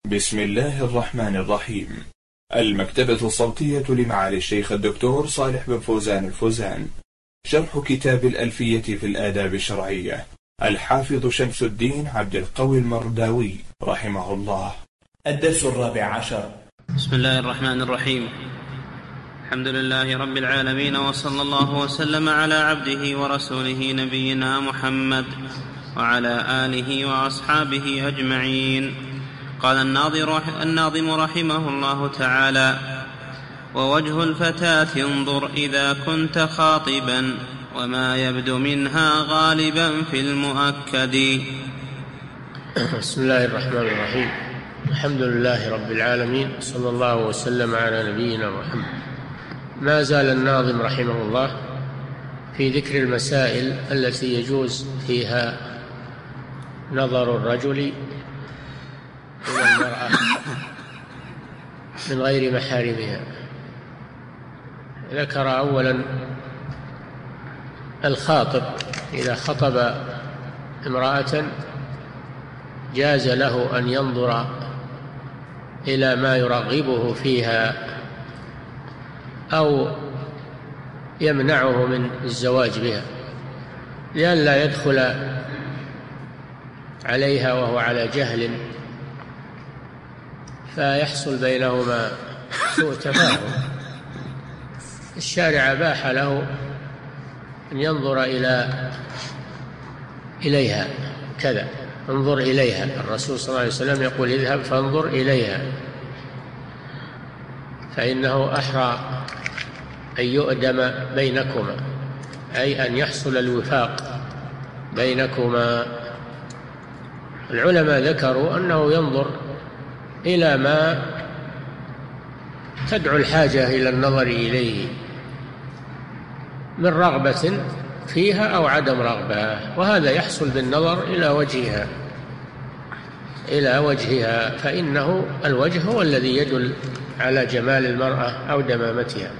بسم الله الرحمن الرحيم. المكتبة الصوتية لمعالي الشيخ الدكتور صالح بن فوزان الفوزان، شرح كتاب الألفية في الآداب الشرعية، الحافظ شمس الدين عبد القوي المرداوي رحمه الله. الدرس 14. بسم الله الرحمن الرحيم. الحمد لله رب العالمين، وصلى الله وسلم على عبده ورسوله نبينا محمد وعلى آله وأصحابه أجمعين. قال الناظم رحمه الله تعالى: ووجه الفتاة انظر إذا كنت خاطبا، وما يبدو منها غالبا في المؤكد. بسم الله الرحمن الرحيم. الحمد لله رب العالمين، صلى الله وسلم على نبينا محمد. ما زال الناظم رحمه الله في ذكر المسائل التي يجوز فيها نظر الرجل إلى المرأة من غير محارمها. ذكر أولا الخاطب إذا خطب امرأة جاز له أن ينظر إلى ما يرغبه فيها أو يمنعه من الزواج بها، لئلا يدخل عليها وهو على جهل فيحصل بينهما سوء تفاهم. الشارع أباح له أن ينظر إليها كذا، انظر إليها. الرسول صلى الله عليه وسلم يقول: اذهب فانظر إليها، فإنه أحرى أن يؤدم بينكما، أي أن يحصل الوفاق بينكما. العلماء ذكروا أنه ينظر إلى ما تدعو الحاجة إلى النظر إليه من رغبة فيها أو عدم رغبة، وهذا يحصل بالنظر إلى وجهها، فإنه الوجه هو الذي يدل على جمال المرأة أو دمامتها.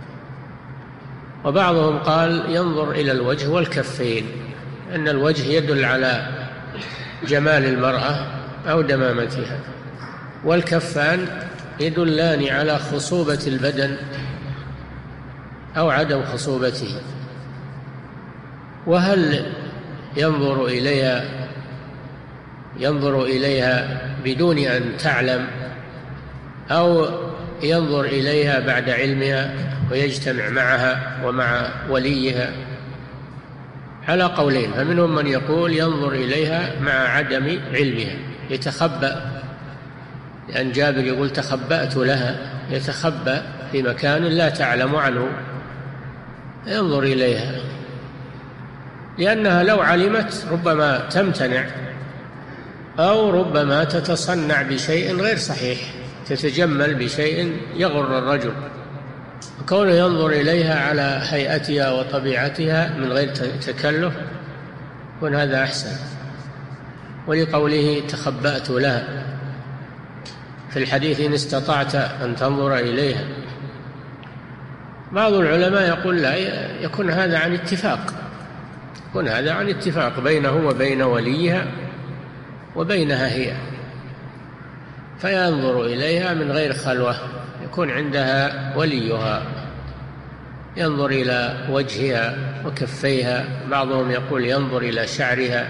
وبعضهم قال ينظر إلى الوجه والكفين، أن الوجه يدل على جمال المرأة أو دمامتها، والكفان يدلان على خصوبة البدن أو عدم خصوبته. وهل ينظر إليها بدون أن تعلم، أو ينظر إليها بعد علمها ويجتمع معها ومع وليها؟ على قولين، فمنهم من يقول ينظر إليها مع عدم علمها، يتخبأ، لأن جابر يقول: تخبأت لها، يتخبأ في مكان لا تعلم عنه، ينظر إليها، لأنها لو علمت ربما تمتنع، أو ربما تتصنع بشيء غير صحيح، تتجمل بشيء يغر الرجل. وكونه ينظر إليها على هيئتها وطبيعتها من غير تكلف يكون هذا أحسن. ولقوله: تخبأت لها في الحديث: إن استطعت أن تنظر إليها. بعض العلماء يقول: لا، يكون هذا عن اتفاق بينه وبين وليها وبينها هي، فينظر إليها من غير خلوة، يكون عندها وليها، ينظر إلى وجهها وكفيها، بعضهم يقول ينظر إلى شعرها.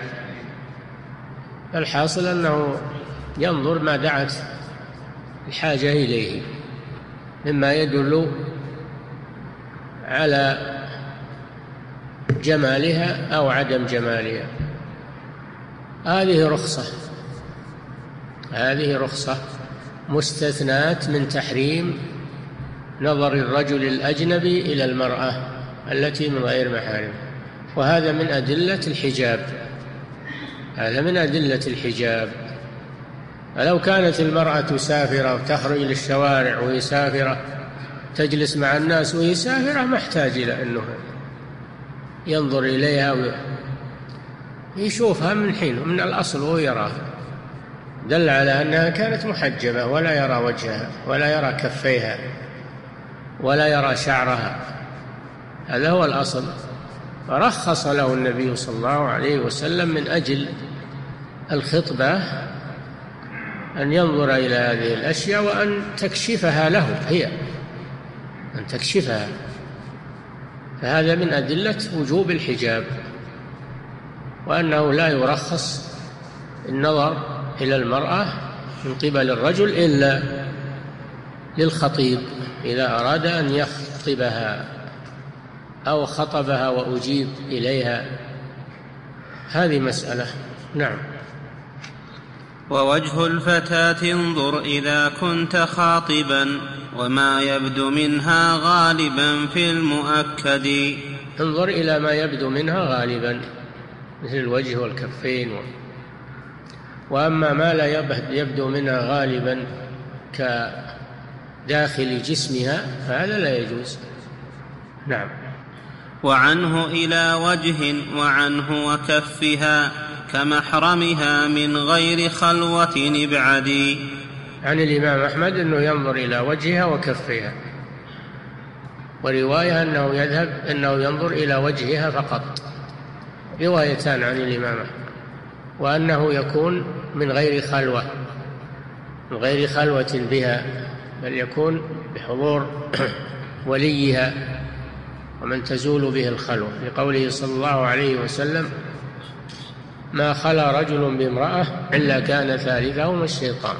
الحاصل أنه ينظر ما دعت الحاجة إليه مما يدل على جمالها أو عدم جمالها. هذه رخصة مستثنات من تحريم نظر الرجل الأجنبي إلى المرأة التي من غير محارم، وهذا من أدلة الحجاب. فلو كانت المرأة سافرة وتخرج للشوارع وهي سافرة، تجلس مع الناس وهي سافرة، ما احتاج إلى أنه ينظر إليها ويشوفها من حين من الأصل وهو يراها، دل على أنها كانت محجبة، ولا يرى وجهها ولا يرى كفيها ولا يرى شعرها. هذا هو الأصل. فرخص له النبي صلى الله عليه وسلم من أجل الخطبة أن ينظر إلى هذه الأشياء وأن تكشفها له هي، أن تكشفها. فهذا من أدلة وجوب الحجاب، وأنه لا يرخص النظر إلى المرأة من قبل الرجل إلا للخطيب إذا أراد أن يخطبها أو خطبها وأجيب إليها. هذه مسألة. نعم. ووجه الفتاة انظر إذا كنت خاطبا وما يبدو منها غالبا في المؤكد. انظر إلى ما يبدو منها غالبا مثل الوجه والكفين وأما ما لا يبدو منها غالبا كداخل جسمها فهذا لا يجوز. نعم. وعنه إلى وجه وعنه وكفها كمحرمها من غير خلوة ابعدي. عن الإمام أحمد أنه ينظر إلى وجهها وكفها، ورواية أنه ينظر إلى وجهها فقط، روايتان عن الإمام أحمد. وأنه يكون من غير خلوة بها، بل يكون بحضور وليها ومن تزول به الخلوة، لقوله صلى الله عليه وسلم: ما خلا رجل بامرأة إلا كان ثالثهما الشيطان.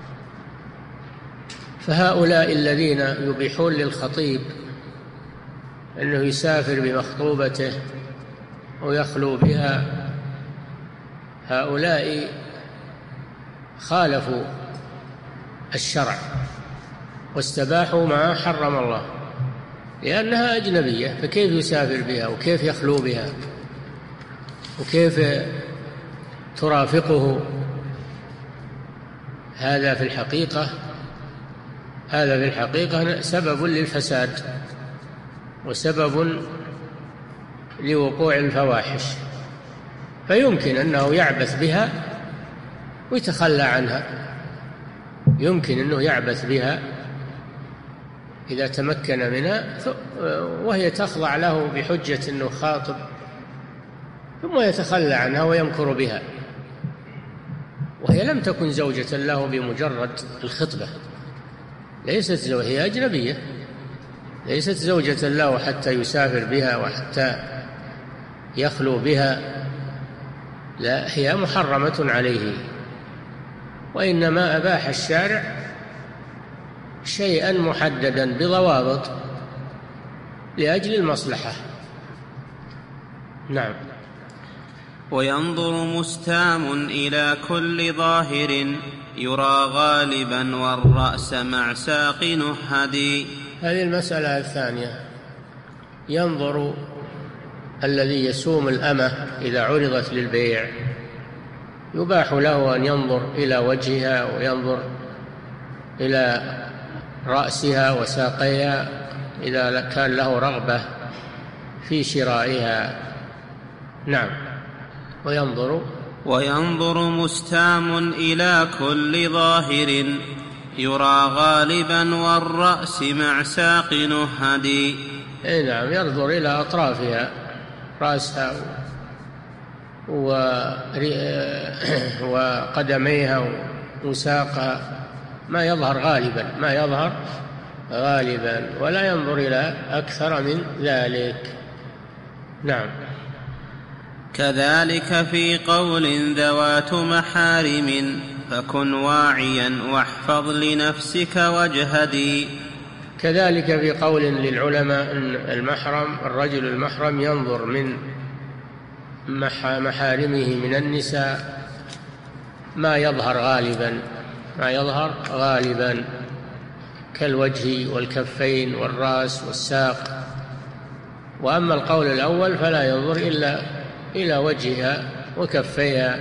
فهؤلاء الذين يبيحون للخطيب أنه يسافر بمخطوبته ويخلو بها، هؤلاء خالفوا الشرع واستباحوا ما حرم الله، لأنها أجنبية، فكيف يسافر بها وكيف يخلو بها وكيف ترافقه؟ هذا في الحقيقة سبب للفساد وسبب لوقوع الفواحش، فيمكن أنه يعبث بها ويتخلى عنها، يمكن أنه يعبث بها إذا تمكن منها وهي تخضع له بحجة أنه خاطب، ثم يتخلى عنها ويمكر بها وهي لم تكن زوجة له بمجرد الخطبة، هي أجنبية، ليست زوجة له حتى يسافر بها وحتى يخلو بها، لا، هي محرمة عليه. وإنما أباح الشارع شيئا محددا بضوابط لأجل المصلحة. نعم. وينظر مستام إلى كل ظاهر يرى غالبا والرأس مع ساق نحدي. هذه المسألة الثانية. ينظر الذي يسوم الأمة إذا عرضت للبيع، يباح له أن ينظر إلى وجهها وينظر إلى رأسها وساقيها إذا كان له رغبة في شرائها. نعم. وينظر مستام إلى كل ظاهر يرى غالبا والرأس مع ساق نحدي. نعم، ينظر إلى أطرافها، رأسها وقدميها وساقها، ما يظهر غالبا ولا ينظر إلى أكثر من ذلك. نعم. كذلك في قول ذوات محارم فكن واعيا واحفظ لنفسك واجهدي. كذلك في قول للعلماء أن الرجل المحرم ينظر من محارمه من النساء ما يظهر غالبا كالوجه والكفين والرأس والساق. وأما القول الأول فلا ينظر إلا إلى وجهها وكفيها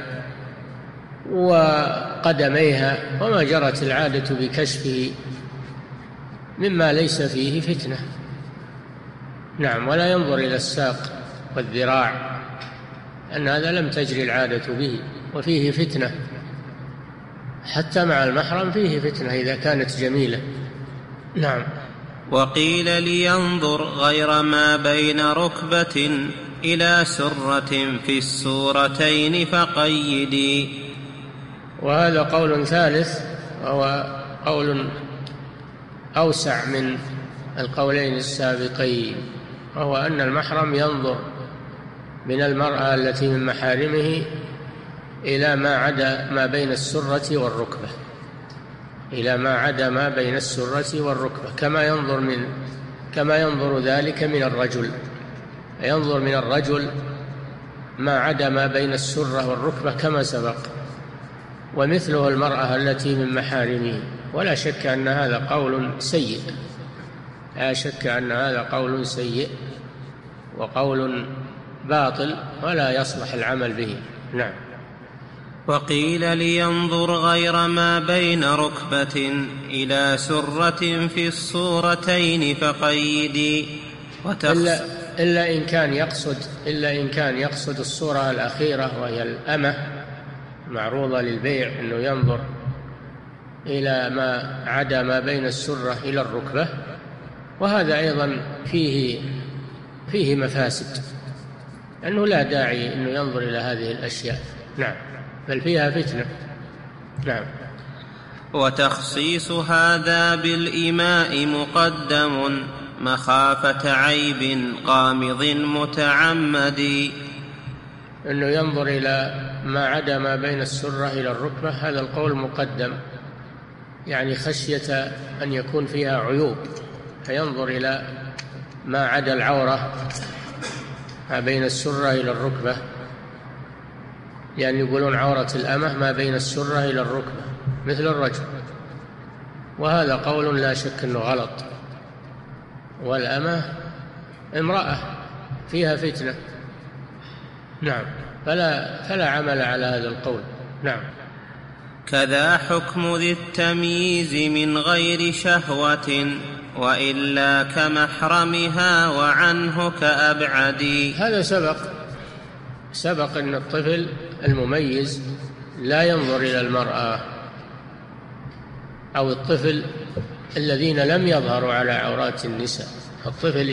وقدميها وما جرت العادة بكشفه مما ليس فيه فتنة. نعم. ولا ينظر إلى الساق والذراع، أن هذا لم تجري العادة به وفيه فتنة، حتى مع المحرم فيه فتنة إذا كانت جميلة. نعم. وقيل لينظر غير ما بين ركبة إلى سرة في السورتين فقيدي. وهذا قول ثالث وهو قول أوسع من القولين السابقين، وهو أن المحرم ينظر من المرأة التي من محارمه إلى ما عدا ما بين السرة والركبة، إلى ما عدا ما بين السرة والركبة، كما ينظر ذلك من الرجل، ينظر من الرجل ما عدا ما بين السرة والركبة كما سبق، ومثله المرأة التي من محارمه. ولا شك أن هذا قول سيء، لا شك أن هذا قول سيء وقول باطل ولا يصلح العمل به. نعم. وقيل لينظر غير ما بين ركبة إلى سرة في الصورتين فقيدي إلا إن كان يقصد الصورة الأخيرة وهي الأمة معروضة للبيع، أنه ينظر إلى ما عدا ما بين السرة إلى الركبة، وهذا أيضا فيه مفاسد، أنه لا داعي أنه ينظر إلى هذه الأشياء. نعم، بل فيها فتنة. نعم. وتخصيص هذا بالإماء مقدم مخافة عيب قامض متعمد، أنه ينظر إلى ما عدا ما بين السرة إلى الركبة، هذا القول مقدم، يعني خشية أن يكون فيها عيوب، فينظر إلى ما عدا العورة ما بين السرة إلى الركبة، يعني يقولون عورة الأمة ما بين السرة إلى الركبة مثل الرجل، وهذا قول لا شك أنه غلط، والأمة امرأة فيها فتنة. نعم، فلا عمل على هذا القول. نعم. كذا حكم ذي التمييز من غير شهوة وإلا كمحرمها وعنه كأبعد. هذا سبق أن الطفل المميز لا ينظر إلى المرأة، أو الطفل الذين لم يظهروا على عورات النساء. الطفل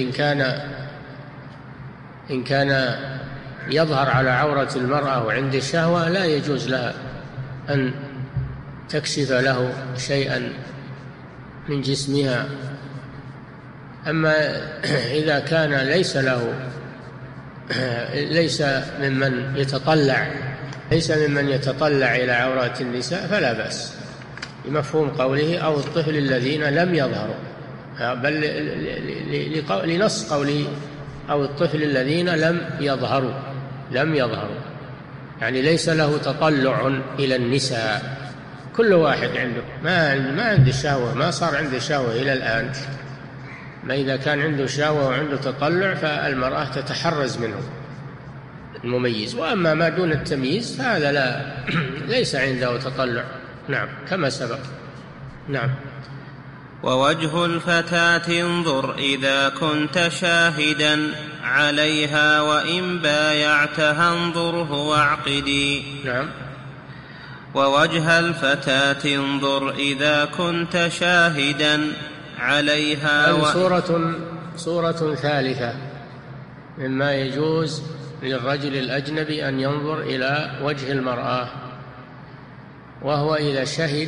إن كان يظهر على عورة المرأة وعند الشهوة لا يجوز لها أن تكشف له شيئا من جسمها. أما إذا كان ليس ممن يتطلع إلى عورات النساء فلا بأس، بمفهوم قوله أو الطفل الذين لم يظهروا، بل لنص قوله أو الطفل الذين لم يظهروا، يعني ليس له تطلع إلى النساء. كل واحد عنده ما عنده شهوة، ما صار عنده شهوة إلى الآن، ما إذا كان عنده شهوة وعنده تطلع فالمرأة تتحرز منه المميز، وأما ما دون التمييز فهذا ليس عنده تطلع. نعم، كما سبق. نعم. ووجه الفتاة انظر إذا كنت شاهدا عليها وإن بايعتها انظره واعقدي. نعم. ووجه الفتاة انظر إذا كنت شاهدا عليها صورة ثالثة مما يجوز للرجل الأجنبي أن ينظر إلى وجه المرأة، وهو إذا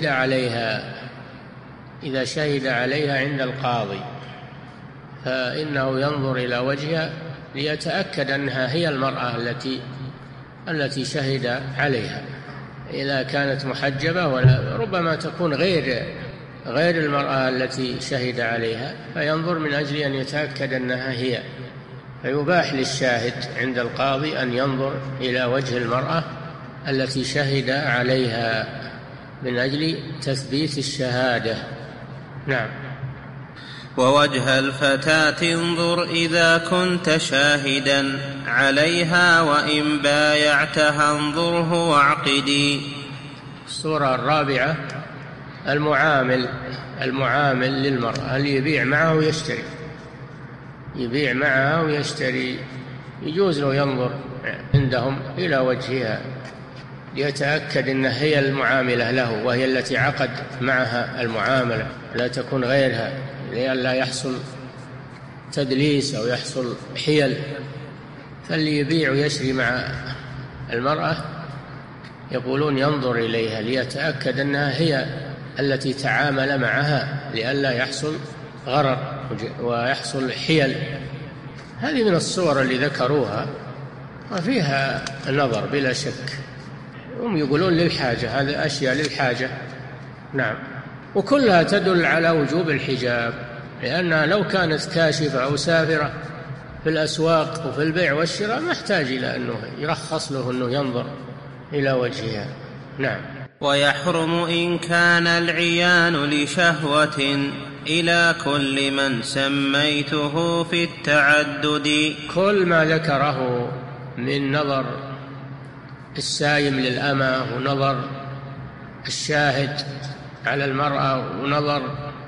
شهد عليها عند القاضي فإنه ينظر إلى وجهها ليتأكد أنها هي المرأة التي شهد عليها. إذا كانت محجبة وربما تكون غير المرأة التي شهد عليها، فينظر من أجل أن يتأكد أنها هي، فيباح للشاهد عند القاضي أن ينظر إلى وجه المرأة التي شهد عليها من أجل تثبيت الشهادة. نعم. ووجه الفتاة انظر إذا كنت شاهدا عليها وإن بايعتها انظره واعقدي. الصورة الرابعة المعامل للمرأة اللي يبيع معها ويشتري، يجوز له ينظر عندهم إلى وجهها ليتأكد أنها هي المعاملة له، وهي التي عقد معها المعاملة، لا تكون غيرها، لئلا يحصل تدليس أو يحصل حيل. فاللي يبيع ويشري مع المرأة يقولون ينظر إليها ليتأكد أنها هي التي تعامل معها لئلا يحصل غرر ويحصل حيل. هذه من الصور اللي ذكروها وفيها نظر بلا شك. هم يقولون للحاجة، هذه أشياء للحاجة. نعم. وكلها تدل على وجوب الحجاب، لأنها لو كانت كاشفة أو سافرة في الأسواق وفي البيع والشراء ما احتاج إلى أنه يرخص له أنه ينظر إلى وجهها. نعم. ويحرم إن كان العيان لشهوة إلى كل من سميته في التعدد. كل ما ذكره من نظر السايم للأمة ونظر الشاهد على المرأة ونظر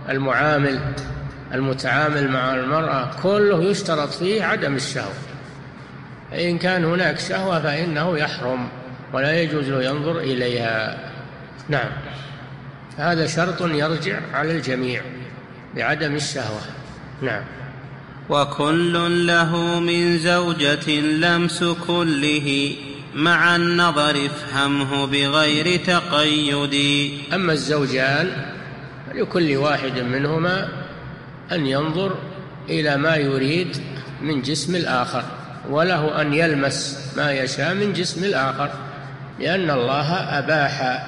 المتعامل مع المرأة كله يشترط فيه عدم الشهوة. إن كان هناك شهوة فإنه يحرم ولا يجوز له ينظر إليها. نعم. هذا شرط يرجع على الجميع بعدم الشهوة. نعم. وكل له من زوجة لمس كله مع النظر افهمه بغير تقيد. أما الزوجان لكل واحد منهما أن ينظر إلى ما يريد من جسم الآخر، وله أن يلمس ما يشاء من جسم الآخر، لأن الله أباح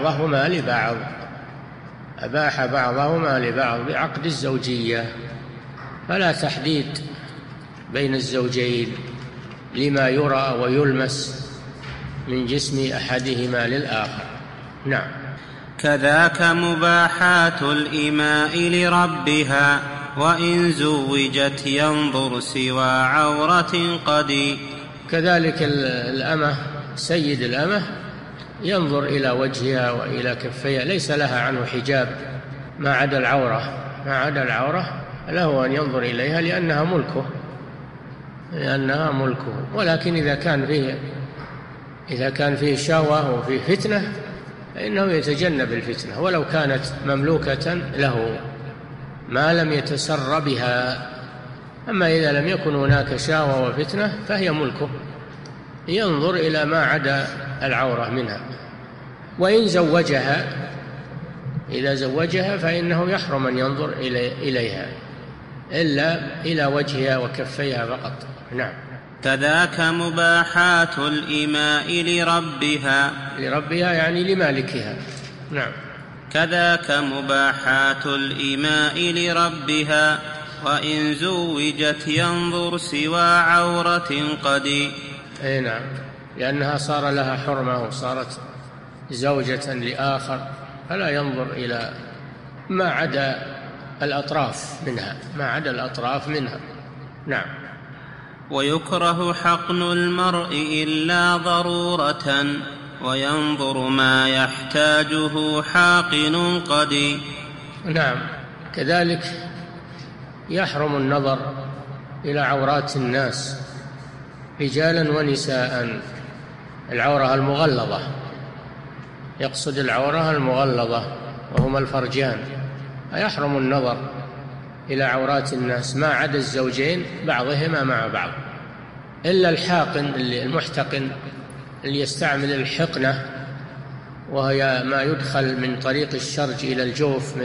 بعضهما لبعض بعقد الزوجية، فلا تحديد بين الزوجين لما يرى ويلمس من جسم أحدهما للآخر. نعم. كذاك مباحات الإماء لربها وإن زوجت ينظر سوى عورة قد. كذلك الأمة، سيد الأمة ينظر إلى وجهها وإلى كفيها، ليس لها عنه حجاب ما عدا العورة له أن ينظر إليها لأنها ملكه. ولكن إذا كان فيه شهوة وفيه فتنة فإنه يتجنب الفتنة، ولو كانت مملوكة له ما لم يتسر بها. أما إذا لم يكن هناك شهوة وفتنة فهي ملكه، ينظر إلى ما عدا العورة منها. وإن إذا زوجها فإنه يحرم أن ينظر إليها إلا إلى وجهها وكفيها فقط. نعم. كذاك مباحات الإماء لربها يعني لمالكها. نعم. كذاك مباحات الإماء لربها وإن زوجت ينظر سوى عورة قد. نعم، لأنها صار لها حرمة وصارت زوجة لآخر، فلا ينظر إلى ما عدا الأطراف منها. نعم. ويكره حقن المرء إلا ضرورة وينظر ما يحتاجه حاقن قد. نعم. كذلك يحرم النظر إلى عورات الناس رجالا ونساء. العورة المغلظة، يقصد العورة المغلظة وهما الفرجان. يحرم النظر إلى عورات الناس ما عدا الزوجين بعضهما مع بعض، إلا الحاقن المحتقن اللي يستعمل الحقنة، وهي ما يدخل من طريق الشرج إلى الجوف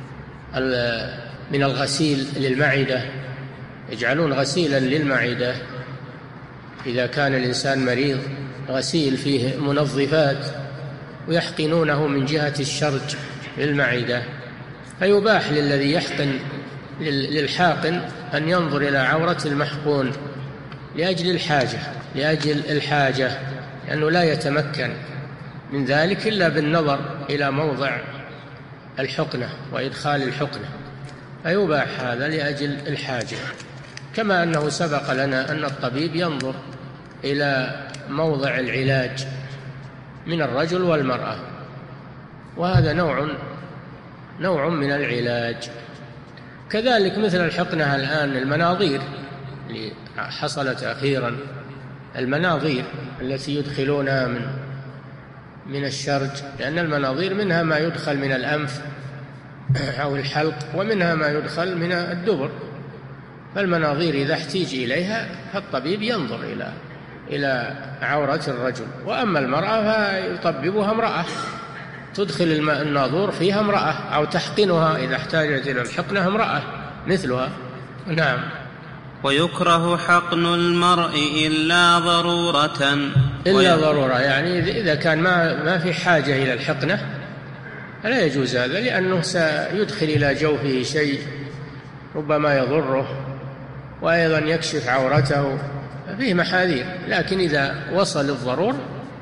من الغسيل للمعدة. يجعلون غسيلا للمعدة إذا كان الإنسان مريض، غسيل فيه منظفات، ويحقنونه من جهة الشرج للمعدة. فيباح للذي يحقن للحاقن أن ينظر إلى عورة المحقون لأجل الحاجة، لأنه لا يتمكن من ذلك إلا بالنظر إلى موضع الحقنة وإدخال الحقنة، فيباح هذا لأجل الحاجة. كما أنه سبق لنا أن الطبيب ينظر إلى موضع العلاج من الرجل والمرأة، وهذا نوع من العلاج. كذلك مثل الحقنة الآن، المناظير اللي حصلت أخيرا، المناظير التي يدخلونها من الشرج، لأن المناظير منها ما يدخل من الأنف أو الحلق، ومنها ما يدخل من الدبر. فالمناظير إذا احتيج إليها فالطبيب ينظر إلى عورة الرجل. وأما المرأة فيطببها امرأة، تدخل الماء الناظور فيها امرأة، أو تحقنها إذا احتاجت إلى الحقنة امرأة مثلها. نعم. ويكره حقن المرء إلا ضرورة. إلا ضرورة، يعني إذا كان ما في حاجة إلى الحقنة فلا يجوز هذا، لأنه سيدخل إلى جوفه شيء ربما يضره، وأيضا يكشف عورته، فيه محاذير. لكن إذا وصل الضرور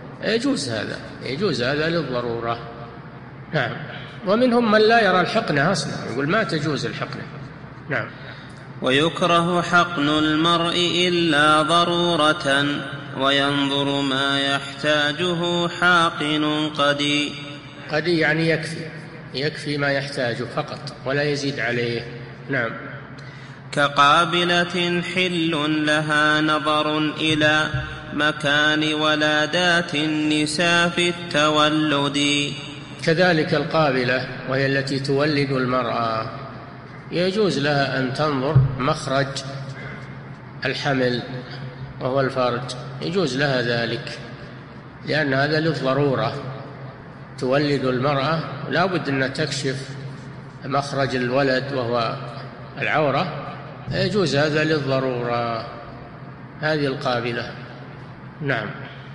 يجوز هذا للضرورة. نعم. ومنهم من لا يرى الحقنة أصلا، يقول ما تجوز الحقنة. نعم. ويكره حقن المرء إلا ضرورة، وينظر ما يحتاجه حاقن قدي. قدي يعني يكفي ما يحتاجه فقط ولا يزيد عليه. نعم. كقابلة حل لها نظر إلى مكان ولادات النساء في التولد. كذلك القابلة وهي التي تولد المرأة يجوز لها أن تنظر مخرج الحمل وهو الفرج، يجوز لها ذلك، لأن هذا للضرورة. تولد المرأة لا بد أن تكشف مخرج الولد وهو العورة، يجوز هذا للضرورة. هذه القابلة. نعم.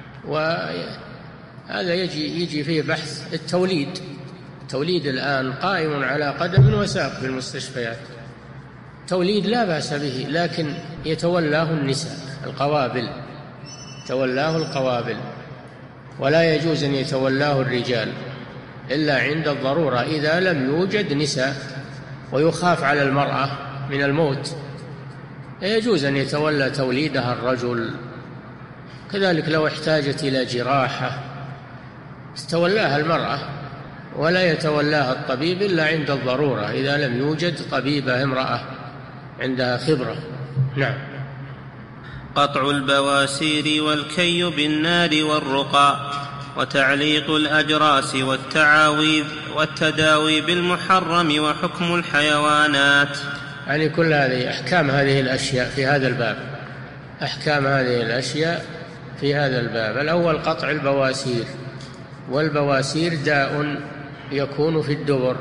وهذا يجي فيه بحث التوليد الآن قائم على قدم وساق في المستشفيات. توليد لا بأس به، لكن يتولاه النساء القوابل، تولاه القوابل، ولا يجوز أن يتولاه الرجال إلا عند الضرورة، إذا لم يوجد نساء ويخاف على المرأة من الموت يجوز أن يتولى توليدها الرجل. كذلك لو احتاجت إلى جراحة تتولاها المرأة، ولا يتولاها الطبيب إلا عند الضرورة، إذا لم يوجد طبيبة امرأة عندها خبرة. نعم. قطع البواسير والكي بالنار والرقى، وتعليق الأجراس والتعاويذ، والتداوي بالمحرم، وحكم الحيوانات. يعني كل هذه أحكام هذه الأشياء في هذا الباب، أحكام هذه الأشياء في هذا الباب. الأول قطع البواسير، والبواسير داء يكون في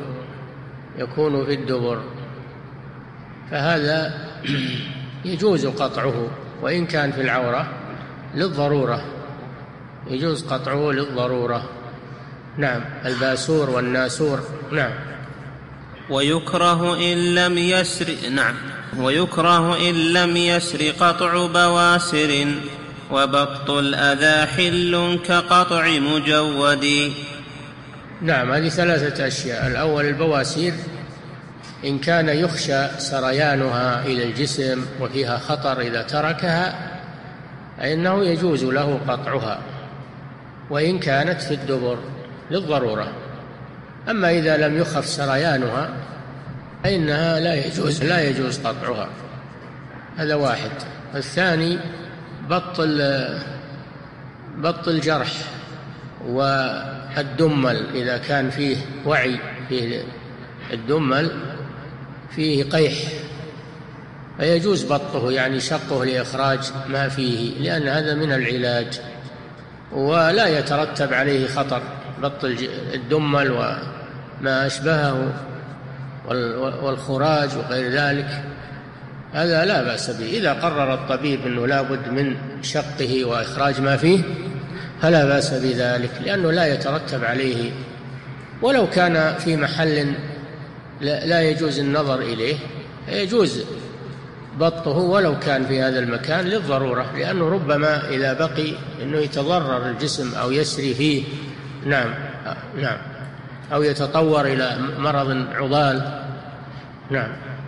الدبر، فهذا يجوز قطعه وإن كان في العورة للضرورة، يجوز قطعه للضرورة. نعم. الباسور والناسور. نعم. ويكره إن لم يسر قطع بواسر، وبط الأذى حل كقطع مجود. نعم. هذه 3 أشياء. الأول البواسير إن كان يخشى سريانها إلى الجسم وفيها خطر إذا تركها فإنه يجوز له قطعها، وإن كانت في الدبر للضرورة. أما إذا لم يخف سريانها فإنها لا يجوز قطعها. هذا واحد. الثاني بط الجرح والدمل، إذا كان فيه وعي، فيه الدمل فيه قيح فيجوز بطه، يعني شقه لإخراج ما فيه، لأن هذا من العلاج ولا يترتب عليه خطر. بط الدمل وما أشبهه والخراج وغير ذلك هذا لا بأس به. إذا قرر الطبيب أنه لا بد من شقه وإخراج ما فيه فلا بأس بذلك، لأنه لا يترتب عليه. ولو كان في محل لا يجوز النظر إليه يجوز بطه ولو كان في هذا المكان للضرورة، لأنه ربما إذا بقي أنه يتضرر الجسم أو يسري فيه. نعم. أو يتطور إلى مرض عضال. نعم.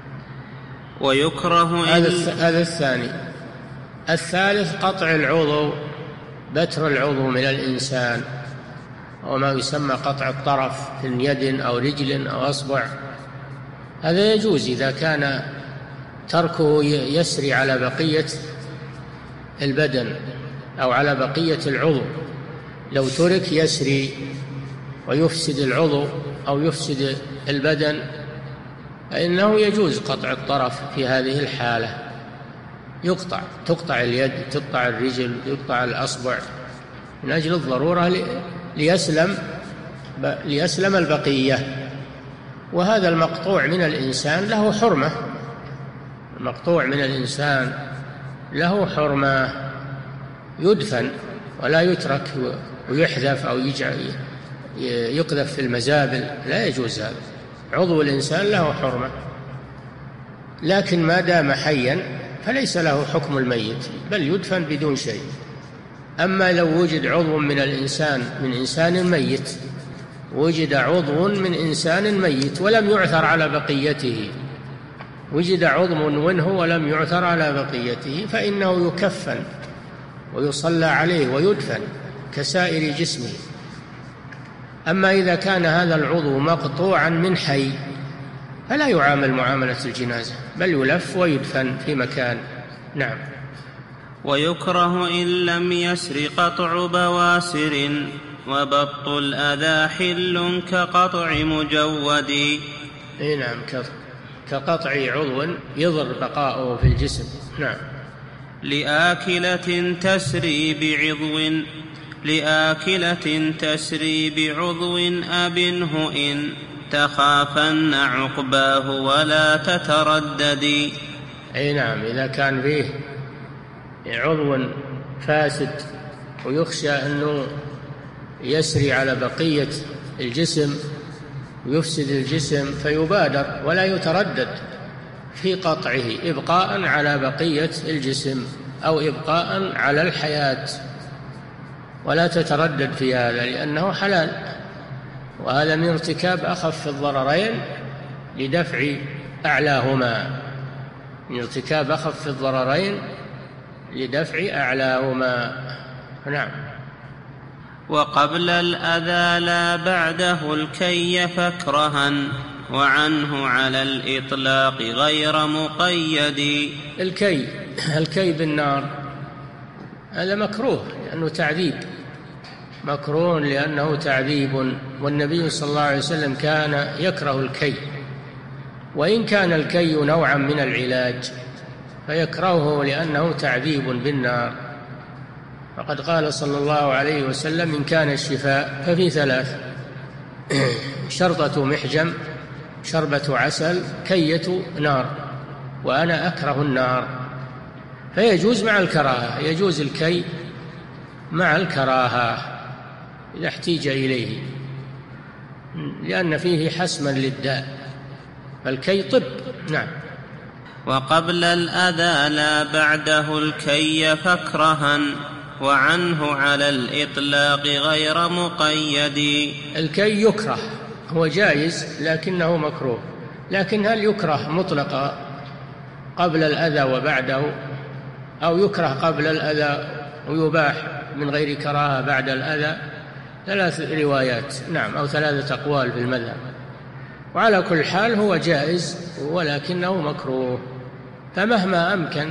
ويكره هذا الثاني. الثالث قطع العضو، بتر العضو من الإنسان، وما يسمى قطع الطرف من يد أو رجل أو أصبع. هذا يجوز إذا كان تركه يسري على بقية البدن أو على بقية العضو. لو ترك يسري ويفسد العضو أو يفسد البدن فإنه يجوز قطع الطرف في هذه الحالة. تقطع اليد، تقطع الرجل، يقطع الأصبع من أجل الضرورة ليسلم البقية. وهذا المقطوع من الإنسان له حرمة، المقطوع من الإنسان له حرمة، يدفن ولا يترك ويحذف أو يقذف في المزابل، لا يجوز هذا. عضو الإنسان له حرمة، لكن ما دام حيا فليس له حكم الميت، بل يدفن بدون شيء. أما لو وجد عضو من الإنسان من إنسان ميت، وجد عضو من إنسان ميت ولم يعثر على بقيته، وجد عضو منه ولم يعثر على بقيته، فإنه يكفن ويصلى عليه ويدفن كسائر جسمه. أما إذا كان هذا العضو مقطوعا من حي فلا يعامل معاملة الجنازة، بل يلف ويدفن في مكان. نعم. ويكره إن لم يسر قطع بواسر، وبط الأذى حل كقطع مجود. نعم، كقطع عضو يضر بقاؤه في الجسم. نعم. لآكلة تسري بعضو أبنه إن تخافن عقباه ولا تترددي. نعم، إذا كان فيه عضو فاسد ويخشى أنه يسري على بقية الجسم ويفسد الجسم، فيبادر ولا يتردد في قطعه إبقاء على بقية الجسم أو إبقاء على الحياة، ولا تتردد في هذا لأنه حلال، وهذا من ارتكاب أخف الضررين لدفع أعلاهما، من ارتكاب أخف الضررين لدفع أعلاهما. نعم. وقبل الأذى لا بعده الكي فاكرها، وعنه على الإطلاق غير مقيد. الكي بالنار هذا مكروه لأنه تعذيب، مكروه لأنه تعذيب، والنبي صلى الله عليه وسلم كان يكره الكي، وإن كان الكي نوعا من العلاج فيكرهه لأنه تعذيب بالنار. فقد قال صلى الله عليه وسلم: إن كان الشفاء ففي ثلاث: شرطة محجم، شربة عسل، كية نار، وأنا أكره النار. فيجوز مع الكراهة، يجوز الكي مع الكراهة إذا احتيج إليه، لأن فيه حسما للداء، فالكي طب. نعم. وقبل الأذى لا بعده الكي فاكرها، وعنه على الإطلاق غير مقيد. الكي يكره، هو جائز لكنه مكروه. لكن هل يكره مطلقا قبل الأذى وبعده، أو يكره قبل الأذى ويباح من غير كراهة بعد الأذى؟ ثلاث روايات، نعم، أو ثلاثة أقوال في المذهب. وعلى كل حال هو جائز ولكنه مكروه. فمهما أمكن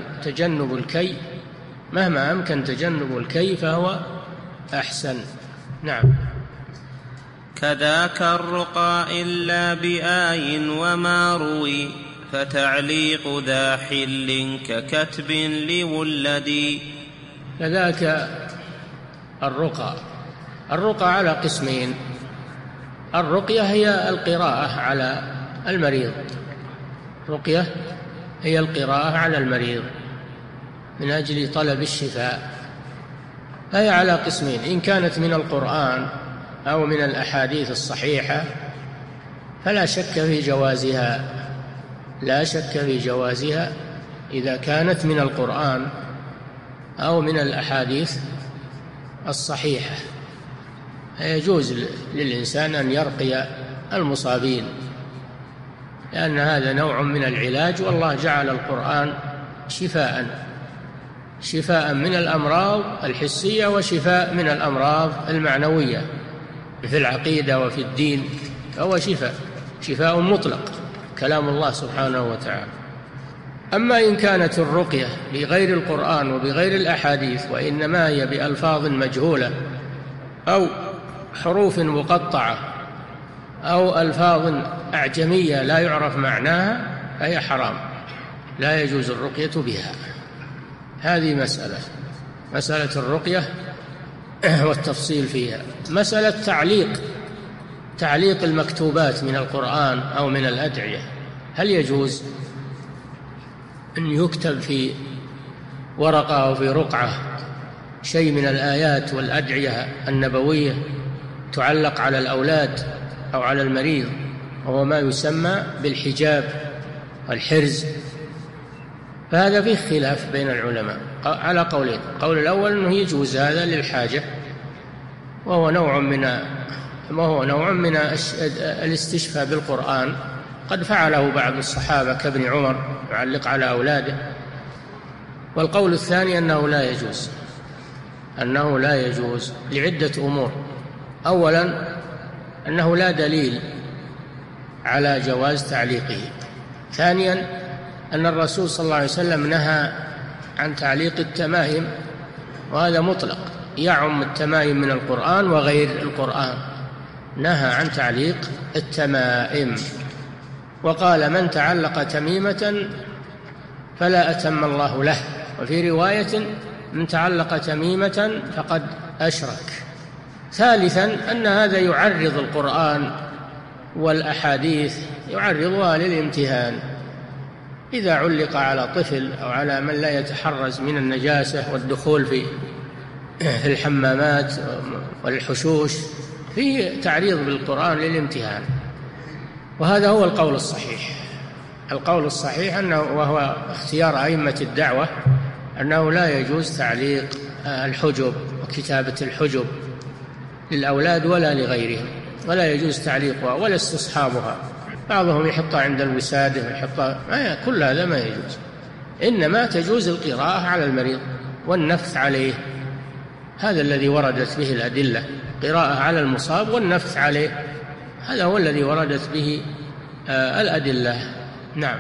تجنب الكي فهو أحسن. نعم. كذاك الرقى إلا بآي وما روي، فتعليق ذا حل ككتب لولدي. كذاك الرقى على قسمين: الرقية هي القراءة على المريض، رقية هي القراءة على المريض من أجل طلب الشفاء، فهي على قسمين: إن كانت من القرآن أو من الأحاديث الصحيحة فلا شك في جوازها، لا شك في جوازها إذا كانت من القرآن أو من الأحاديث الصحيحة. يجوز للإنسان أن يرقي المصابين، لأن هذا نوع من العلاج، والله جعل القرآن شفاء من الأمراض الحسية وشفاء من الأمراض المعنوية في العقيدة وفي الدين، فهو شفاء مطلق كلام الله سبحانه وتعالى. أما إن كانت الرقية بغير القرآن وبغير الأحاديث، وإنما هي بألفاظ مجهولة أو حروف مقطعة أو ألفاظ أعجمية لا يعرف معناها، فهي حرام، لا يجوز الرقية بها. هذه مسألة الرقية والتفصيل فيها. مسألة تعليق المكتوبات من القرآن أو من الأدعية، هل يجوز أن يكتب في ورقة أو في رقعة شيء من الآيات والأدعية النبوية تعلق على الأولاد أو على المريض، وهو ما يسمى بالحجاب والحرز؟ فهذا فيه خلاف بين العلماء على قولين. القول الأول أنه يجوز هذا للحاجة، وهو نوع من الاستشفاء بالقرآن، قد فعله بعض الصحابة كابن عمر يعلق على أولاده. والقول الثاني أنه لا يجوز لعدة أمور. أولا أنه لا دليل على جواز تعليقه. ثانيا أن الرسول صلى الله عليه وسلم نهى عن تعليق التمائم، وهذا مطلق يعم التمائم من القرآن وغير القرآن، نهى عن تعليق التمائم، وقال من تعلق تميمة فلا أتم الله له، وفي رواية من تعلق تميمة فقد أشرك. ثالثا أن هذا يعرض القرآن والأحاديث، يعرضها للامتهان. إذا علق على طفل أو على من لا يتحرز من النجاسة والدخول في الحمامات والحشوش، فيه تعريض بالقرآن للامتهان، وهذا هو القول الصحيح. القول الصحيح أنه، وهو اختيار أئمة الدعوة، أنه لا يجوز تعليق الحجب وكتابة الحجب للأولاد ولا لغيرهم، ولا يجوز تعليقها ولا استصحابها. بعضهم يحطها عند الوسادة ويحطها، كل هذا ما يجوز. إنما تجوز القراءة على المريض والنفث عليه، هذا الذي وردت به الأدلة، قراءة على المصاب والنفث عليه، هذا هو الذي وردت به الأدلة. نعم.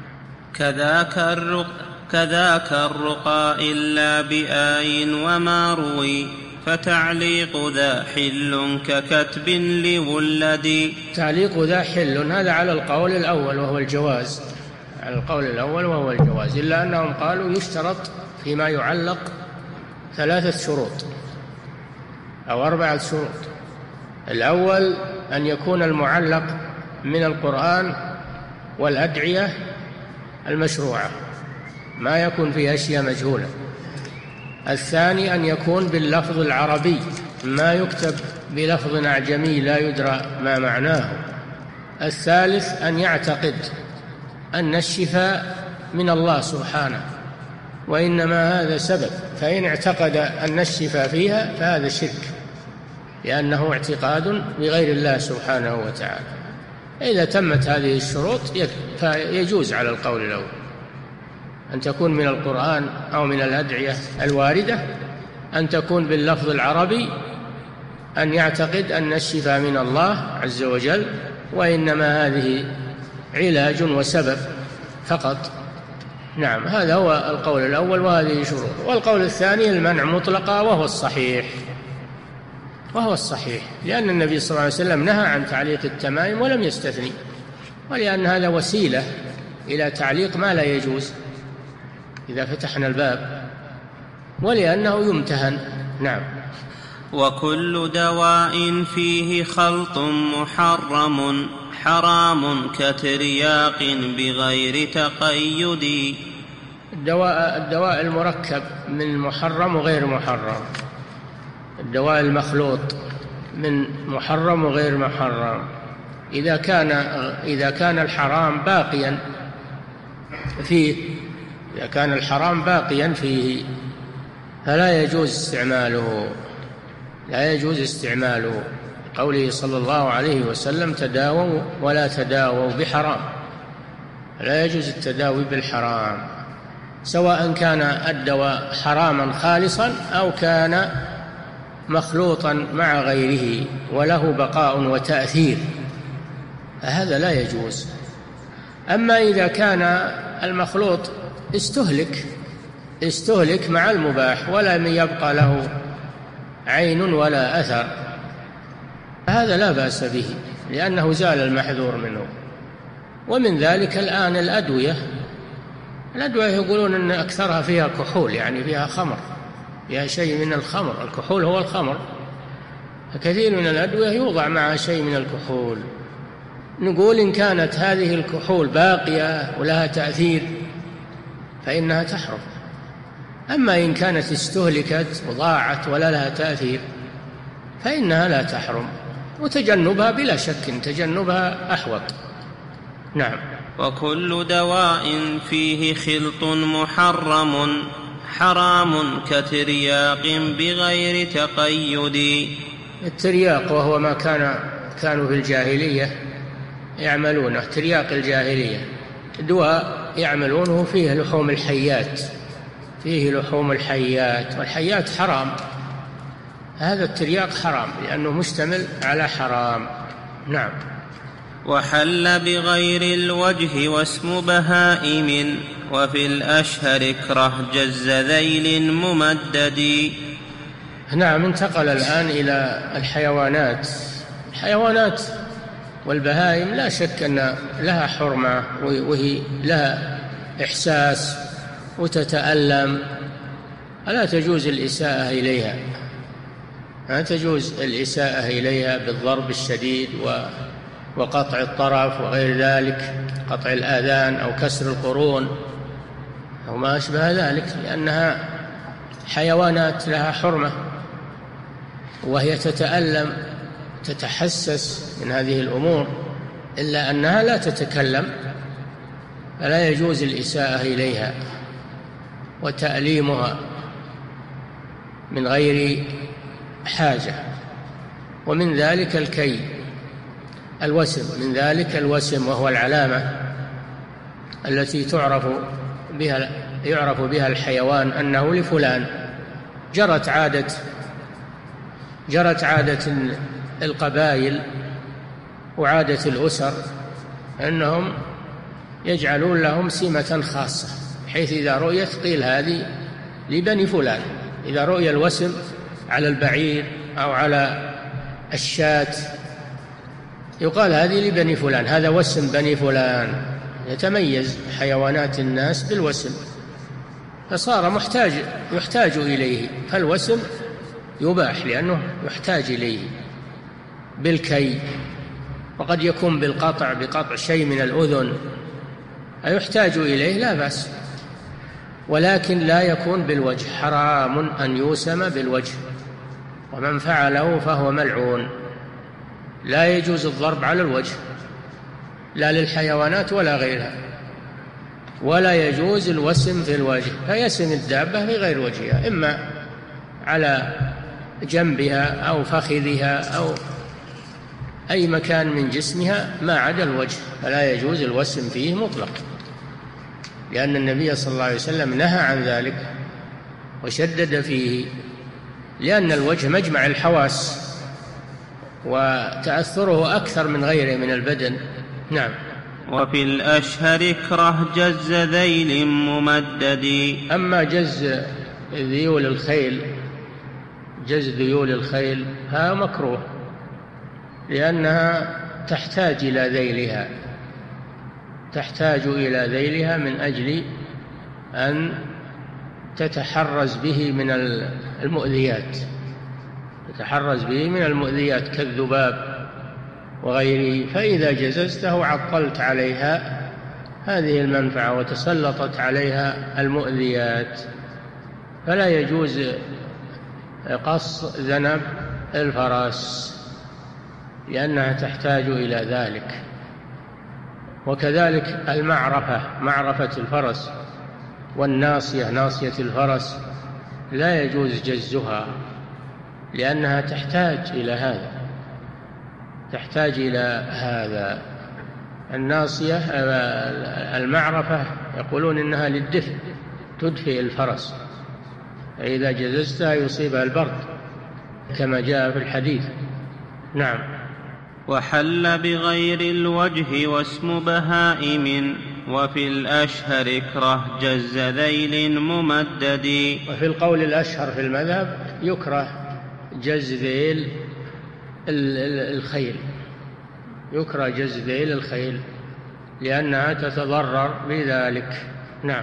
كذاك الرقى إلا بآي وما روي، فتعليق ذا حل ككتب لولد. تعليق ذا حل، هذا على القول الأول وهو الجواز، على القول الأول وهو الجواز، إلا أنهم قالوا يشترط فيما يعلق 3 شروط أو 4 شروط. الأول أن يكون المعلق من القرآن والأدعية المشروعة، ما يكون فيه أشياء مجهولة. الثاني أن يكون باللفظ العربي، ما يكتب بلفظ أعجمي لا يدرى ما معناه. الثالث أن يعتقد أن الشفاء من الله سبحانه، وإنما هذا سبب، فإن اعتقد أن الشفاء فيها فهذا شرك، لأنه اعتقاد بغير الله سبحانه وتعالى. إذا تمت هذه الشروط فيجوز على القول الأول أن تكون من القرآن أو من الأدعية الواردة، أن تكون باللفظ العربي، أن يعتقد أن الشفاء من الله عز وجل، وإنما هذه علاج وسبب فقط. نعم، هذا هو القول الأول وهذه شروط. والقول الثاني المنع مطلقا، وهو الصحيح، لأن النبي صلى الله عليه وسلم نهى عن تعليق التمائم ولم يستثني، ولأن هذا وسيلة إلى تعليق ما لا يجوز إذا فتحنا الباب، ولأنه يمتهن. نعم. وكل دواء فيه خلط محرم حرام كترياق بغير تقيد. الدواء المركب من محرم وغير محرم، الدواء المخلوط من محرم وغير محرم، إذا كان الحرام باقيا فيه، إذا كان الحرام باقيا فيه فلا يجوز استعماله، قوله صلى الله عليه وسلم تداووا ولا تداووا بحرام، لا يجوز التداوي بالحرام، سواء كان الدواء حراما خالصا أو كان مخلوطا مع غيره وله بقاء وتأثير، هذا لا يجوز. أما إذا كان المخلوط استهلك مع المباح ولم يبقى له عين ولا أثر، هذا لا بأس به، لأنه زال المحذور منه. ومن ذلك الآن الأدوية الأدوية يقولون أن أكثرها فيها كحول، يعني فيها خمر، فيها شيء من الخمر. الكحول هو الخمر، فكثير من الأدوية يوضع معها شيء من الكحول. نقول إن كانت هذه الكحول باقية ولها تأثير فإنها تحرم. أما إن كانت استهلكت وضاعت ولا لها تأثير فإنها لا تحرم، وتجنبها بلا شك تجنبها أحوط. نعم. وكل دواء فيه خلط محرم حرام كترياق بغير تقيد. الترياق وهو ما كانوا في الجاهلية يعملونه، ترياق الجاهلية، دواء يعملونه فيه لحوم الحيات، فيه لحوم الحيات، والحيات حرام. هذا الترياق حرام لأنه مشتمل على حرام. نعم. وحل بغير الوجه واسم بهائم وفي الأشهر اكره جز ذيل ممدد. نعم. انتقل الآن إلى الحيوانات والبهائم لا شك أن لها حرمة، وهي لها إحساس وتتألم، فلا تجوز الإساءة إليها، لا تجوز الإساءة إليها بالضرب الشديد وقطع الطرف وغير ذلك، قطع الآذان أو كسر القرون أو ما أشبه ذلك، لأنها حيوانات لها حرمة وهي تتألم تتحسس من هذه الأمور، إلا أنها لا تتكلم، فلا يجوز الإساءة إليها وتأليمها من غير حاجة. ومن ذلك الكي، الوسم، من ذلك الوسم، وهو العلامة التي يعرف بها الحيوان أنه لفلان. جرت عادة القبائل وعادة الأسر أنهم يجعلون لهم سمة خاصة، حيث إذا رؤيت قيل هذه لبني فلان. إذا رؤي الوسم على البعير أو على الشاة يقال هذه لبني فلان، هذا وسم بني فلان. يتميز حيوانات الناس بالوسم، فصار يحتاج إليه، فالوسم يباح لأنه يحتاج إليه. بالكي، وقد يكون بالقطع، بقطع شيء من الأذن يحتاج إليه لا بأس، ولكن لا يكون بالوجه، حرام أن يوسم بالوجه، ومن فعله فهو ملعون. لا يجوز الضرب على الوجه، لا للحيوانات ولا غيرها، ولا يجوز الوسم في الوجه، فيسم الدابة في غير وجهها، إما على جنبها أو فخذها أو أي مكان من جسمها ما عدا الوجه، فلا يجوز الوسم فيه مطلق، لأن النبي صلى الله عليه وسلم نهى عن ذلك وشدد فيه، لأن الوجه مجمع الحواس وتأثره أكثر من غيره من البدن. نعم. وفي الأشهر اكره جز ذيل ممدد. أما جز ذيول الخيل ها مكروه، لأنها تحتاج إلى ذيلها من أجل أن تتحرز به من المؤذيات، كالذباب وغيره، فإذا جززته عطلت عليها هذه المنفعة وتسلطت عليها المؤذيات، فلا يجوز قص ذنب الفرس لأنها تحتاج إلى ذلك. وكذلك معرفة الفرس والناصية، ناصية الفرس لا يجوز جزها لأنها تحتاج إلى هذا. الناصية المعرفة يقولون إنها للدفء، تدفئ الفرس، فإذا جززتها يصيبها البرد كما جاء في الحديث. نعم. وحل بغير الوجه واسم بهائم وفي الأشهر اكره جز ذيل ممدد. وفي القول الأشهر في المذهب يكره جز ذيل الخيل، لأنها تتضرر بذلك، نعم.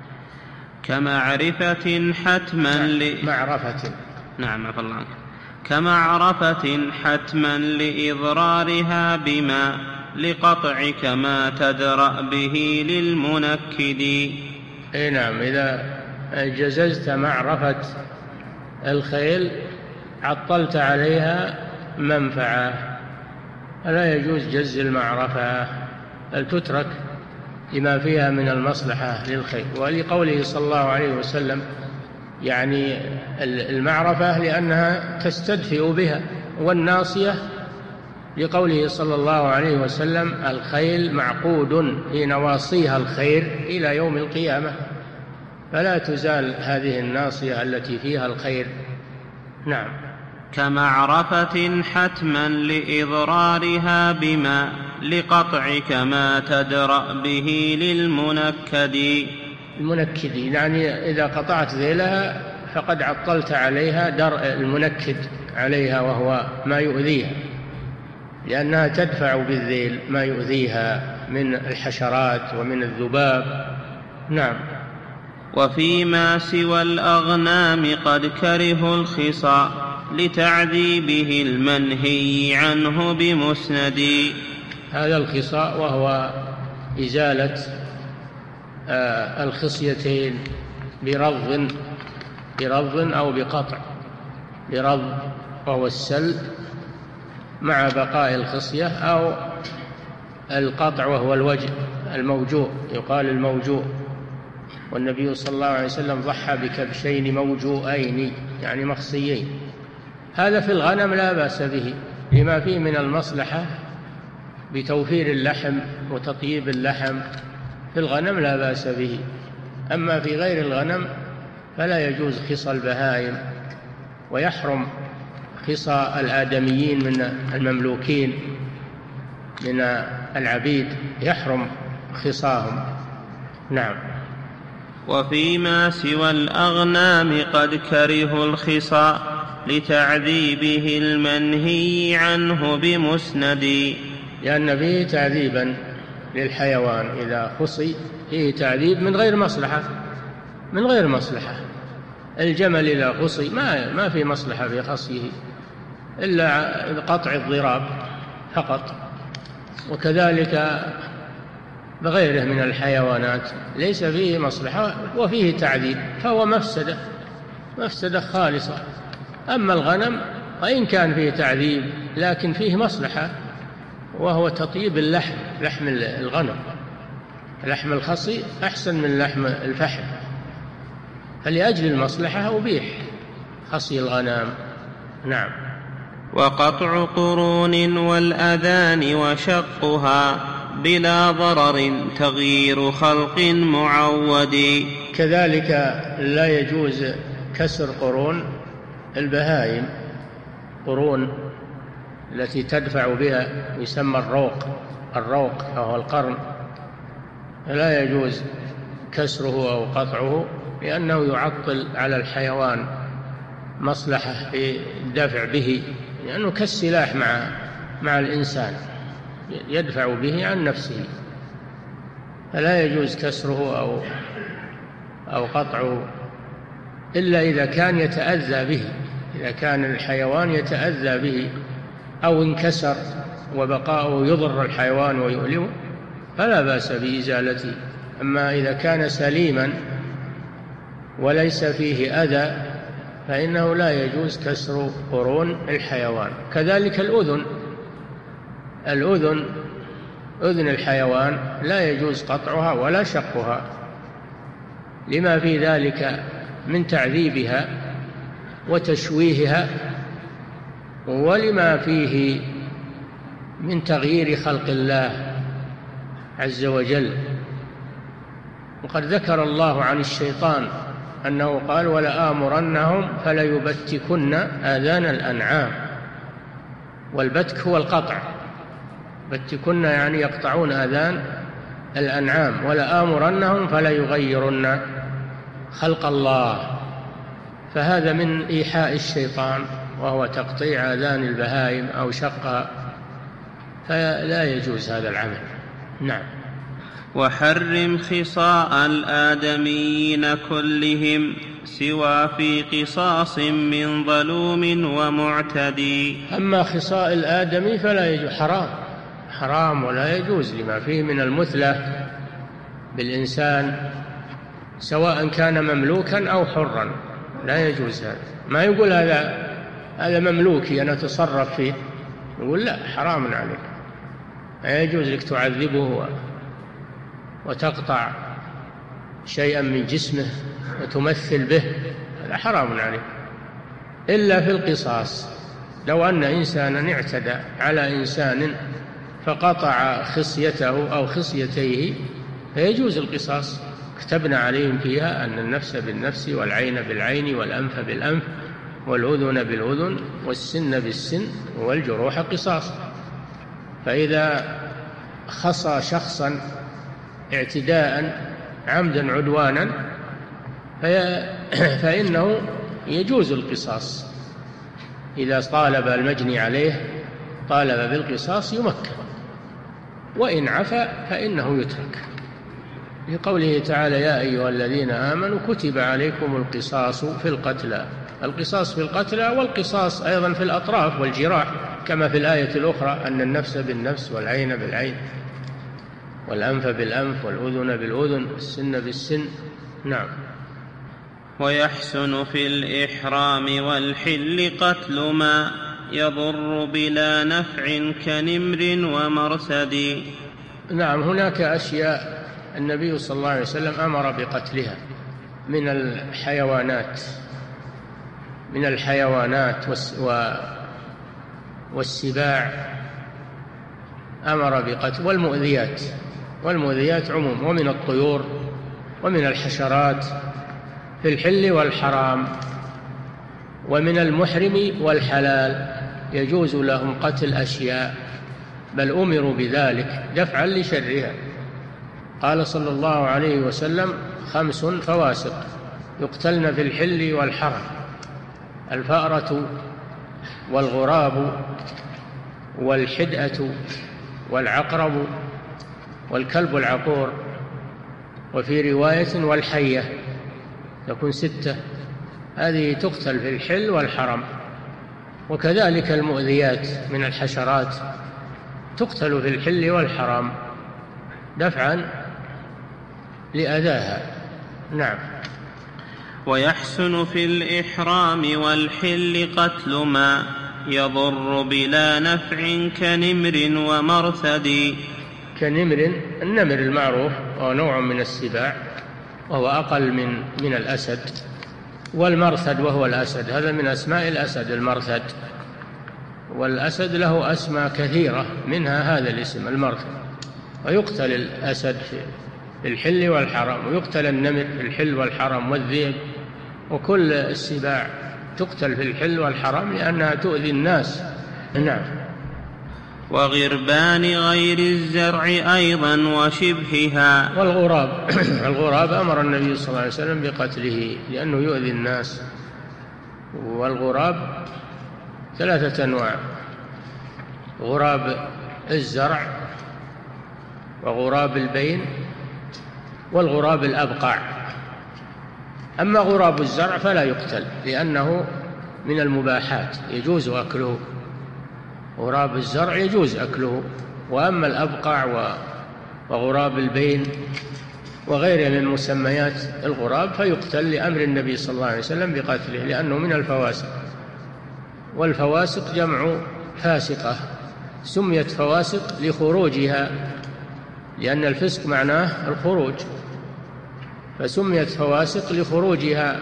كمعرفة حتما معرفة. نعم عفى الله عنك. كمعرفة حتما لإضرارها بما لقطعك ما تدرأ به للمنكد. أي نعم، إذا جززت معرفة الخيل عطلت عليها منفعة، فلا يجوز جز المعرفة، بل تترك لما فيها من المصلحة للخيل. ولقوله صلى الله عليه وسلم يعني المعرفة لأنها تستدفئ بها، والناصية لقوله صلى الله عليه وسلم الخيل معقود في نواصيها الخير إلى يوم القيامة، فلا تزال هذه الناصية التي فيها الخير. نعم. كمعرفة حتما لإضرارها بما لقطعك ما تدرأ به للمنكد. المنكد يعني إذا قطعت ذيلها فقد عطلت عليها درء المنكد عليها، وهو ما يؤذيها، لأنها تدفع بالذيل ما يؤذيها من الحشرات ومن الذباب. نعم. وفيما سوى الأغنام قد كرهوا الخصاء لتعذيبه المنهي عنه بمسند. هذا الخصاء وهو إزالة الخصيتين برض أو بقطع. برض وهو السل مع بقاء الخصية، أو القطع وهو الوجه الموجوع، يقال الموجوع. والنبي صلى الله عليه وسلم ضحى بكبشين موجوعين يعني مخصيين. هذا في الغنم لا بأس به لما فيه من المصلحة بتوفير اللحم وتطييب اللحم، في الغنم لا بأس به. أما في غير الغنم فلا يجوز خصى البهائم، ويحرم خصى الآدميين من المملوكين من العبيد، يحرم خصاهم. نعم. وفيما سوى الأغنام قد كرهوا الخصاء لتعذيبه المنهي عنه بمسند. لأن فيه تعذيبا للحيوان إذا خصي، فيه تعذيب من غير مصلحة، من غير مصلحة. الجمل إذا خصي ما في مصلحة في خصيه إلا قطع الضراب فقط، وكذلك بغيره من الحيوانات ليس فيه مصلحة وفيه تعذيب، فهو مفسدة خالصة. أما الغنم وإن كان فيه تعذيب لكن فيه مصلحة، وهو تطيب اللحم، لحم الغنم. لحم الخصي أحسن من لحم الفحم، فلأجل المصلحة أبيح خصي الغنم. نعم. وقطع قرون والأذان وشقها بلا ضرر تغيير خلق معود. كذلك لا يجوز كسر قرون البهائم، قرون التي تدفع بها يسمى الروق أو القرن، لا يجوز كسره أو قطعه، لأنه يعطل على الحيوان مصلحة في الدفع به، لأنه كالسلاح مع الإنسان يدفع به عن نفسه، فلا يجوز كسره أو قطعه إلا إذا كان يتأذى به. إذا كان الحيوان يتأذى به أو انكسر وبقاؤه يضر الحيوان ويؤلمه فلا بأس بإزالته. أما إذا كان سليما وليس فيه أذى فإنه لا يجوز كسر قرون الحيوان. كذلك أذن الحيوان لا يجوز قطعها ولا شقها، لما في ذلك من تعذيبها وتشويهها، ولما فيه من تغيير خلق الله عز وجل. وقد ذكر الله عن الشيطان أنه قال: ولآمرنهم فليبتكن آذان الأنعام. والبتك هو القطع، بتكن يعني يقطعون آذان الأنعام. ولآمرنهم فليغيرن خلق الله، فهذا من إيحاء الشيطان، وهو تقطيع آذان البهائم أو شقها، فلا يجوز هذا العمل. نعم. وحرم خصاء الآدميين كلهم سوى في قصاص من ظلوم ومعتدي. أما خصاء الآدمي فلا يجوز، حرام ولا يجوز لما فيه من المثلة بالإنسان سواء كان مملوكا أو حرا، لا يجوز هذا. ما يقول هذا مملوكي أنا أتصرف فيه، يقول لا، حرام عليك، لا يجوز لك تعذبه وتقطع شيئا من جسمه وتمثل به، هذا حرام عليك. إلا في القصاص، لو أن إنسانا اعتدى على إنسان فقطع خصيته أو خصيتيه فيجوز القصاص. كتبنا عليهم فيها أن النفس بالنفس والعين بالعين والأنف بالأنف والأذن بالأذن والسن بالسن والجروح قصاص. فإذا خصى شخصا اعتداء عمدا عدوانا فإنه يجوز القصاص. إذا طالب المجني عليه طالب بالقصاص يمكن، وإن عفا فإنه يترك، لقوله تعالى: يا أيها الذين آمنوا كتب عليكم القصاص في القتلى. القصاص في القتلى والقصاص أيضا في الأطراف والجراح، كما في الآية الأخرى أن النفس بالنفس والعين بالعين والأنف بالأنف والأذن بالأذن والسن بالسن. نعم. ويحسن في الإحرام والحل قتل ما يضر بلا نفع كنمر ومرثد. نعم، هناك أشياء النبي صلى الله عليه وسلم أمر بقتلها من الحيوانات والسباع أمر بقتل، والمؤذيات عموم، ومن الطيور ومن الحشرات في الحل والحرام، ومن المحرم والحلال يجوز لهم قتل أشياء، بل أمروا بذلك دفعا لشرها. قال صلى الله عليه وسلم: 5 فواسق يقتلن في الحل والحرم: الفأرة والغراب والحدأة والعقرب والكلب العقور، وفي رواية والحية، تكون 6. هذه تقتل في الحل والحرم. وكذلك المؤذيات من الحشرات تقتل في الحل والحرام دفعا لأذاها. نعم. ويحسن في الإحرام والحل قتل ما يضر بلا نفع كنمر ومرثد. كنمر، النمر المعروف وهو نوع من السباع، وهو أقل من الأسد. والمرثد وهو الأسد، هذا من أسماء الأسد المرثد، والأسد له أسماء كثيرة منها هذا الاسم المرثد. ويقتل الأسد في الحل والحرم، ويقتل النمر في الحل والحرم، والذئب، وكل السباع تقتل في الحل والحرم لأنها تؤذي الناس. نعم. وغربان غير الزرع أيضا وشبهها. والغراب الغراب أمر النبي صلى الله عليه وسلم بقتله لأنه يؤذي الناس. والغراب 3 أنواع: غراب الزرع، وغراب البين، والغراب الأبقع. أما غراب الزرع فلا يقتل لأنه من المباحات يجوز أكله، غراب الزرع يجوز أكله. وأما الأبقع وغراب البين وغيره من مسميات الغراب فيقتل لأمر النبي صلى الله عليه وسلم بقتله لأنه من الفواسق. والفواسق جمع فاسقة، سميت فواسق لخروجها، لأن الفسق معناه الخروج، فسميت فواسق لخروجها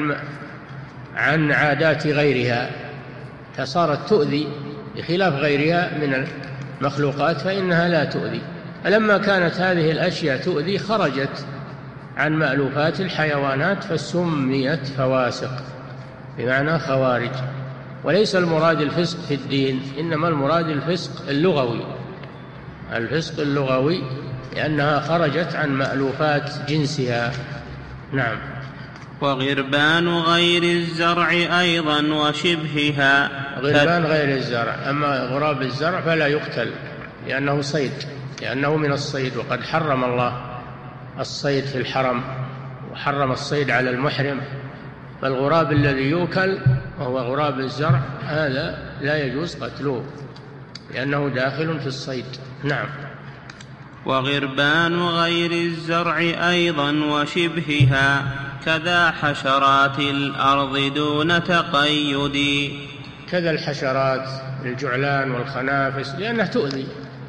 عن عادات غيرها، فصارت تؤذي بخلاف غيرها من المخلوقات فإنها لا تؤذي. فلما كانت هذه الأشياء تؤذي خرجت عن مألوفات الحيوانات فسميت فواسق، بمعنى خوارج. وليس المراد الفسق في الدين، إنما المراد الفسق اللغوي، الفسق اللغوي، لأنها خرجت عن مألوفات جنسها. نعم. وغربان غير الزرع أيضا وشبهها. غربان غير الزرع، أما غراب الزرع فلا يقتل لأنه صيد، لأنه من الصيد، وقد حرم الله الصيد في الحرم وحرم الصيد على المحرم. فالغراب الذي يؤكل وهو غراب الزرع هذا لا يجوز قتله لأنه داخل في الصيد. نعم. وغربان غير الزرع أيضا وشبهها كذا حشرات الأرض دون تقيد. كذا الحشرات الجعلان والخنافس لأنها تؤذي،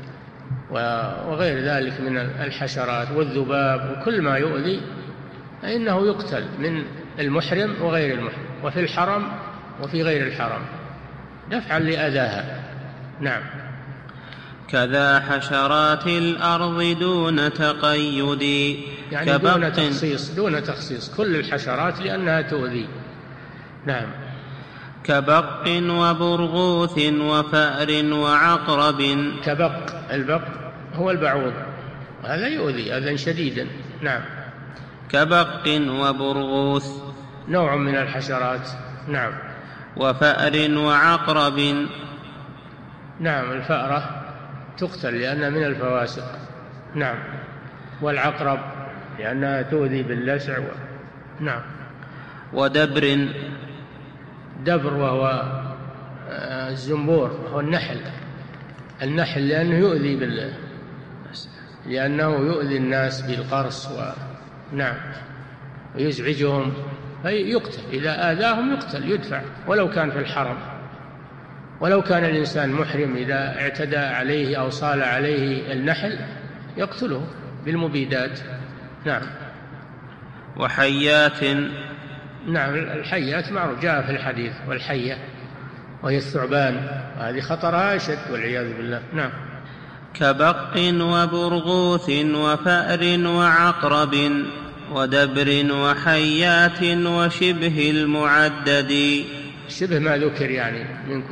وغير ذلك من الحشرات والذباب وكل ما يؤذي فإنه يقتل من المحرم وغير المحرم، وفي الحرم وفي غير الحرم دفعا لأذاها. نعم. كذا حشرات الأرض دون تقيد، يعني دون تخصيص كل الحشرات لأنها تؤذي. نعم. كبق وبرغوث وفأر وعقرب. كبق، البق هو البعوض، هذا يؤذي أذى شديدا. نعم. كبق وبرغوث نوع من الحشرات. نعم. وفأر وعقرب. نعم. الفأرة تقتل لأنها من الفواسق. نعم. والعقرب لأنها تؤذي باللسع نعم. ودبر. دبر وهو الزنبور، هو النحل لأنه يؤذي لأنه يؤذي الناس بالقرص نعم ويزعجهم فيقتل، إذا آذاهم يقتل يدفع ولو كان في الحرم. ولو كان الإنسان محرم إذا اعتدى عليه أو صال عليه النحل يقتله بالمبيدات. نعم. وحيات. نعم. الحيات معروف جاء في الحديث، والحية وهي الثعبان، هذه خطرها أشد والعياذ بالله. نعم. كبق وبرغوث وفأر وعقرب ودبر وحيات وشبه المعدد. شبه ما ذكر يعني من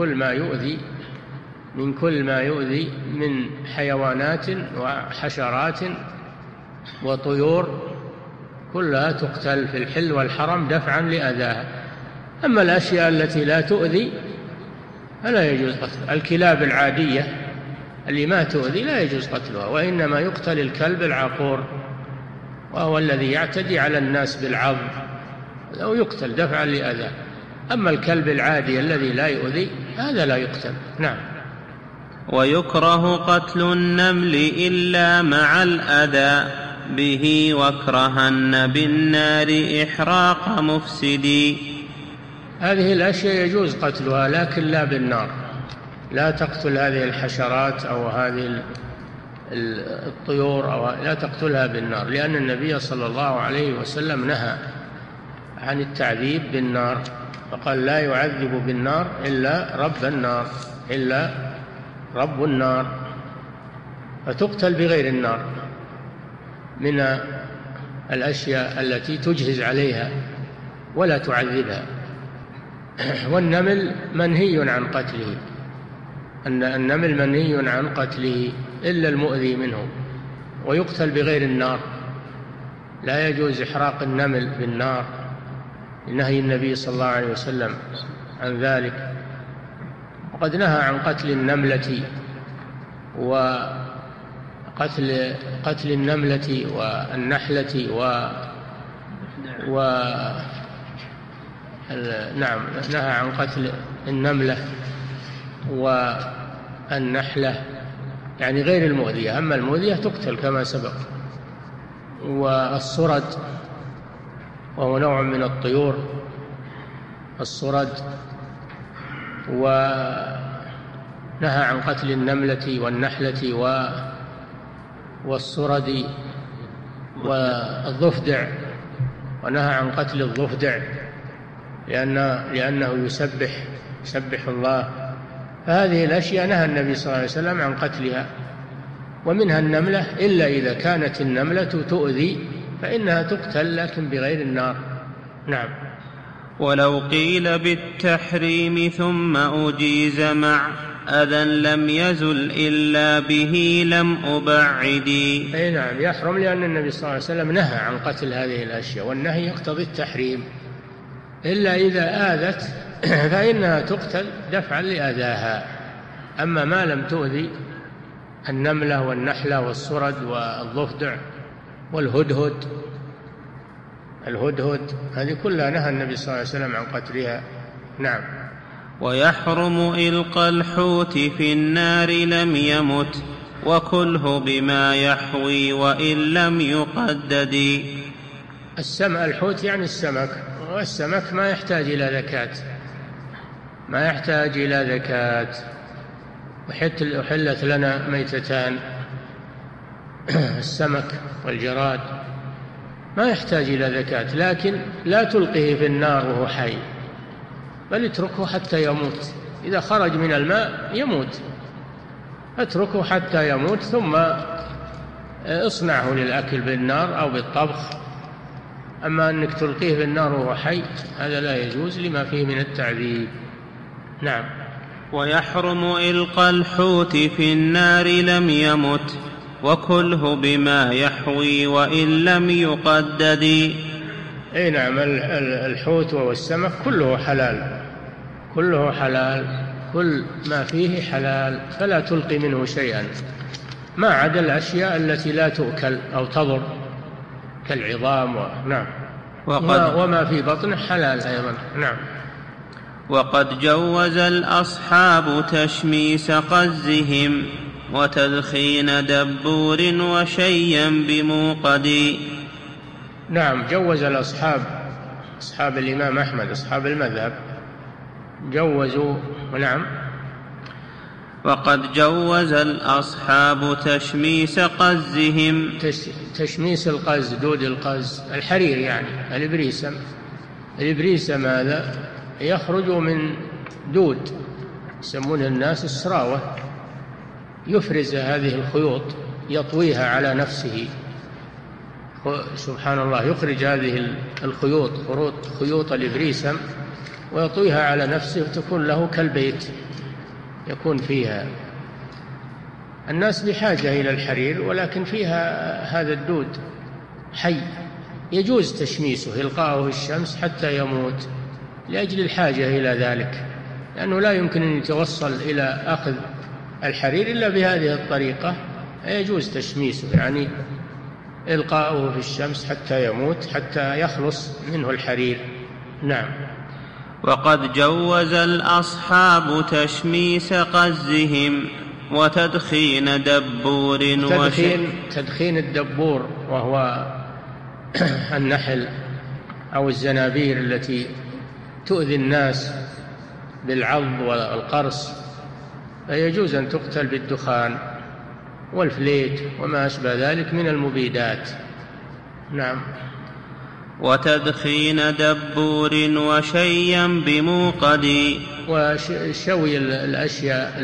كل ما يؤذي من حيوانات وحشرات وطيور كلها تقتل في الحل والحرم دفعا لأذاها. أما الأشياء التي لا تؤذي فلا يجوز قتلها. الكلاب العادية اللي ما تؤذي لا يجوز قتلها، وإنما يقتل الكلب العقور وهو الذي يعتدي على الناس بالعض أو يقتل دفعا لأذاه. أما الكلب العادي الذي لا يؤذي هذا لا يقتل. نعم. ويكره قتل النمل إلا مع الأذى به وكرهن بالنار إحراق مفسدي. هذه الأشياء يجوز قتلها لكن لا بالنار. لا تقتل هذه الحشرات أو هذه الطيور أو لا تقتلها بالنار، لأن النبي صلى الله عليه وسلم نهى عن التعذيب بالنار، فقال لا يعذب بالنار إلا رب النار، فتقتل بغير النار من الأشياء التي تجهز عليها ولا تعذبها. والنمل منهي عن قتله، النمل منهي عن قتله إلا المؤذي منه، ويقتل بغير النار. لا يجوز إحراق النمل بالنار، نهي النبي صلى الله عليه وسلم عن ذلك. وقد نهى عن قتل النملة قتل النملة والنحلة نعم نهى عن قتل النملة والنحلة يعني غير المؤذية، أما المؤذية تقتل كما سبق. والصرد وهو نوع من الطيور، الصرد، ونهى عن قتل النملة والنحلة والصرد والضفدع، ونهى عن قتل الضفدع لأنه يسبح الله. فهذه الأشياء نهى النبي صلى الله عليه وسلم عن قتلها. ومنها النملة، إلا إذا كانت النملة تؤذي فإنها تقتل لكن بغير النار. نعم. ولو قيل بالتحريم ثم أجيز مع أذى لم يزل إلا به لم أبعدي. أي نعم يحرم، لأن النبي صلى الله عليه وسلم نهى عن قتل هذه الأشياء، والنهي يقتضي التحريم، إلا إذا آذت فإنها تقتل دفعا لأذاها. أما ما لم تؤذي النملة والنحلة والصرد والضفدع والهدهد. الهدهد هذه كلها نهى النبي صلى الله عليه وسلم عن قتلها. نعم. ويحرم إلقى الحوت في النار لم يمت وكله بما يحوي وإن لم يقدد. الحوت يعني السمك، والسمك ما يحتاج إلى زكاة، ما يحتاج إلى زكاة. أحلت لنا ميتتان، السمك والجراد، ما يحتاج إلى زكاة، لكن لا تلقه في النار وهو حي، بل اتركه حتى يموت. إذا خرج من الماء يموت، اتركه حتى يموت، ثم اصنعه للأكل بالنار أو بالطبخ. أما أنك تلقيه في النار وهو حي هذا لا يجوز لما فيه من التعذيب. نعم. ويحرم إلقى الحوت في النار لم يمت وكله بما يحوي وإن لم يقدد. أي نعم، الحوت والسمك كله حلال، كله حلال، كل ما فيه حلال، فلا تلقي منه شيئا ما عدا الأشياء التي لا تؤكل أو تضر كالعظام نعم، وما في بطنه حلال أيضا. نعم. وقد جوز الأصحاب تشميس قزهم وتدخين دبور وشيا بموقد. نعم، جوز الأصحاب، أصحاب الإمام أحمد، أصحاب المذهب، جوزوا. نعم. وقد جوز الأصحاب تشميس قزهم. تشميس القز، دود القز، الحرير يعني الإبريسم. الإبريسم هذا يخرج من دود يسمونه الناس السراوة، يفرز هذه الخيوط يطويها على نفسه، سبحان الله، يخرج هذه الخيوط، خيوط الإبريسم، ويطويها على نفسه وتكون له كالبيت يكون فيها. الناس بحاجة إلى الحرير، ولكن فيها هذا الدود حي، يجوز تشميسه، إلقاؤه في الشمس حتى يموت لأجل الحاجة إلى ذلك، لأنه لا يمكن أن يتوصل إلى أخذ الحرير إلا بهذه الطريقة، يجوز تشميسه، يعني إلقاؤه في الشمس حتى يموت، حتى يخلص منه الحرير. نعم. وقد جوز الأصحاب تشميس قزهم وتدخين دبور. تدخين الدبور وهو النحل أو الزنابير التي تؤذي الناس بالعض والقرص، فيجوز أن تقتل بالدخان والفليت وما أشبه ذلك من المبيدات. نعم. وتدخين دبور وشيا بموقد. وشوي الأشياء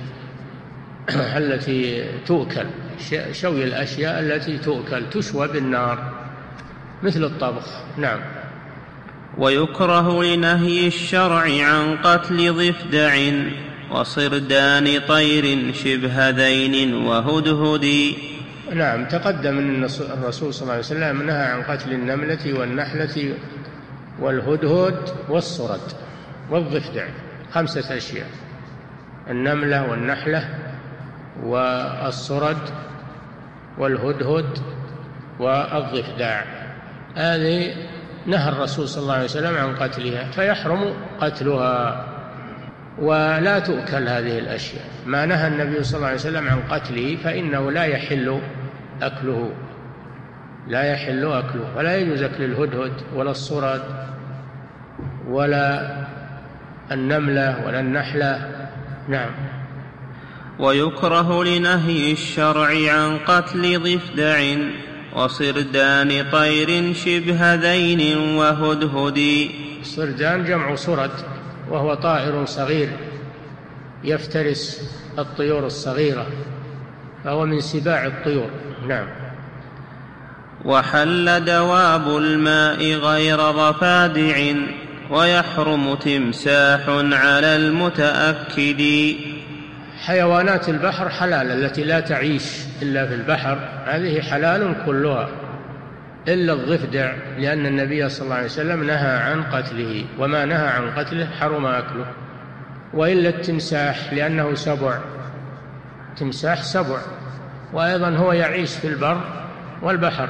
التي تؤكل، شوي الأشياء التي تؤكل تشوى بالنار مثل الطبخ. نعم. ويكره لنهي الشرع عن قتل ضفدع وصردان طير شبه ذين وهدهد. نعم، تقدم أن الرسول صلى الله عليه وسلم نهى عن قتل النملة والنحلة والهدهد والصرد والضفدع، 5 أشياء: النملة والنحلة والصرد والهدهد والضفدع، هذه نهى الرسول صلى الله عليه وسلم عن قتلها، فيحرم قتلها ولا تؤكل هذه الأشياء. ما نهى النبي صلى الله عليه وسلم عن قتله فإنه لا يحل أكله، لا يحل أكله، ولا يجوز أكل الهدهد ولا الصرد ولا النملة ولا النحلة. نعم. ويكره لنهي الشرع عن قتل ضفدع وصردان طير شبه ذين وهدهد. الصردان جمع صرد، وهو طائر صغير يفترس الطيور الصغيرة، فهو من سباع الطيور. نعم. وحل دواب الماء غير ضفادع ويحرم تمساح على المتأكد. حيوانات البحر حلال، التي لا تعيش إلا في البحر هذه حلال كلها، إلا الضفدع، لأن النبي صلى الله عليه وسلم نهى عن قتله، وما نهى عن قتله حرم أكله. وإلا التمساح لأنه التمساح سبع، وأيضا هو يعيش في البر والبحر،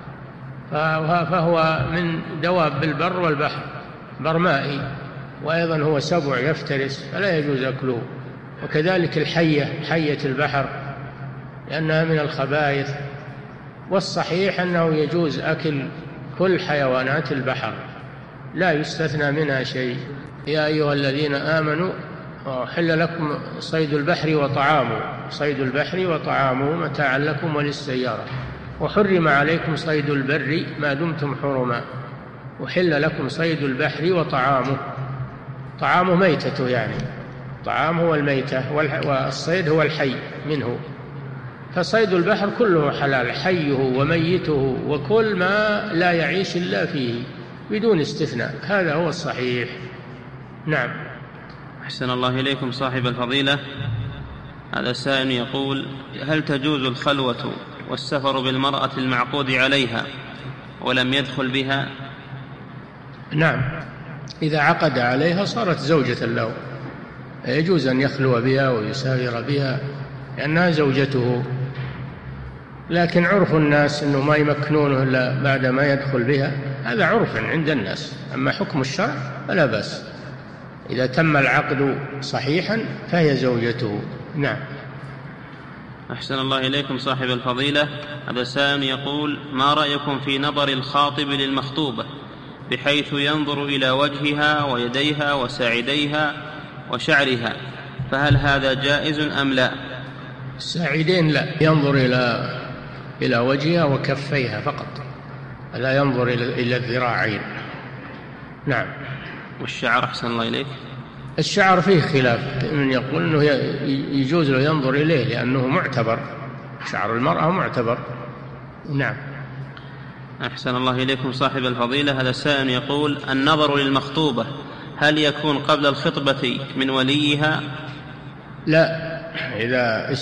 فهو من دواب البر والبحر، برمائي، وأيضا هو سبع يفترس فلا يجوز أكله. وكذلك الحية، حية البحر، لأنها من الخبائث. والصحيح أنه يجوز أكل كل حيوانات البحر، لا يستثنى منها شيء. يا أيها الذين آمنوا حل لكم صيد البحر وطعامه، صيد البحر وطعامه متاعا لكم وللسيارة، وحرم عليكم صيد البر ما دمتم حرما، وحل لكم صيد البحر وطعامه، طعامه ميتته، يعني طعام هو الميتة، والصيد هو الحي منه. فصيد البحر كله حلال، حيه وميته وكل ما لا يعيش إلا فيه بدون استثناء، هذا هو الصحيح. نعم. أحسن الله إليكم صاحب الفضيلة. هذا السائل يقول: هل تجوز الخلوة والسفر بالمرأة المعقود عليها ولم يدخل بها؟ نعم، إذا عقد عليها صارت زوجة له، يجوز أن يخلو بها ويسافر بها لأنها زوجته، لكن عرف الناس أنه ما يمكنونه إلا بعد ما يدخل بها، هذا عرف عند الناس. أما حكم الشرع فلا بأس، إذا تم العقد صحيحا فهي زوجته. نعم. أحسن الله إليكم صاحب الفضيلة. هذا سائل يقول: ما رأيكم في نظر الخاطب للمخطوبة بحيث ينظر إلى وجهها ويديها وساعديها وشعرها، فهل هذا جائز أم لا؟ الساعدين لا، ينظر إلى وجهها وكفيها فقط، لا ينظر إلى الذراعين. نعم. والشعر أحسن الله إليك؟ الشعر فيه خلاف، من يقول أنه يجوز له ينظر إليه لأنه معتبر، شعر المرأة معتبر. نعم. أحسن الله إليكم صاحب الفضيلة. هذا السائل يقول: النظر للمخطوبة هل يكون قبل الخطبة من وليها؟ لا، إذا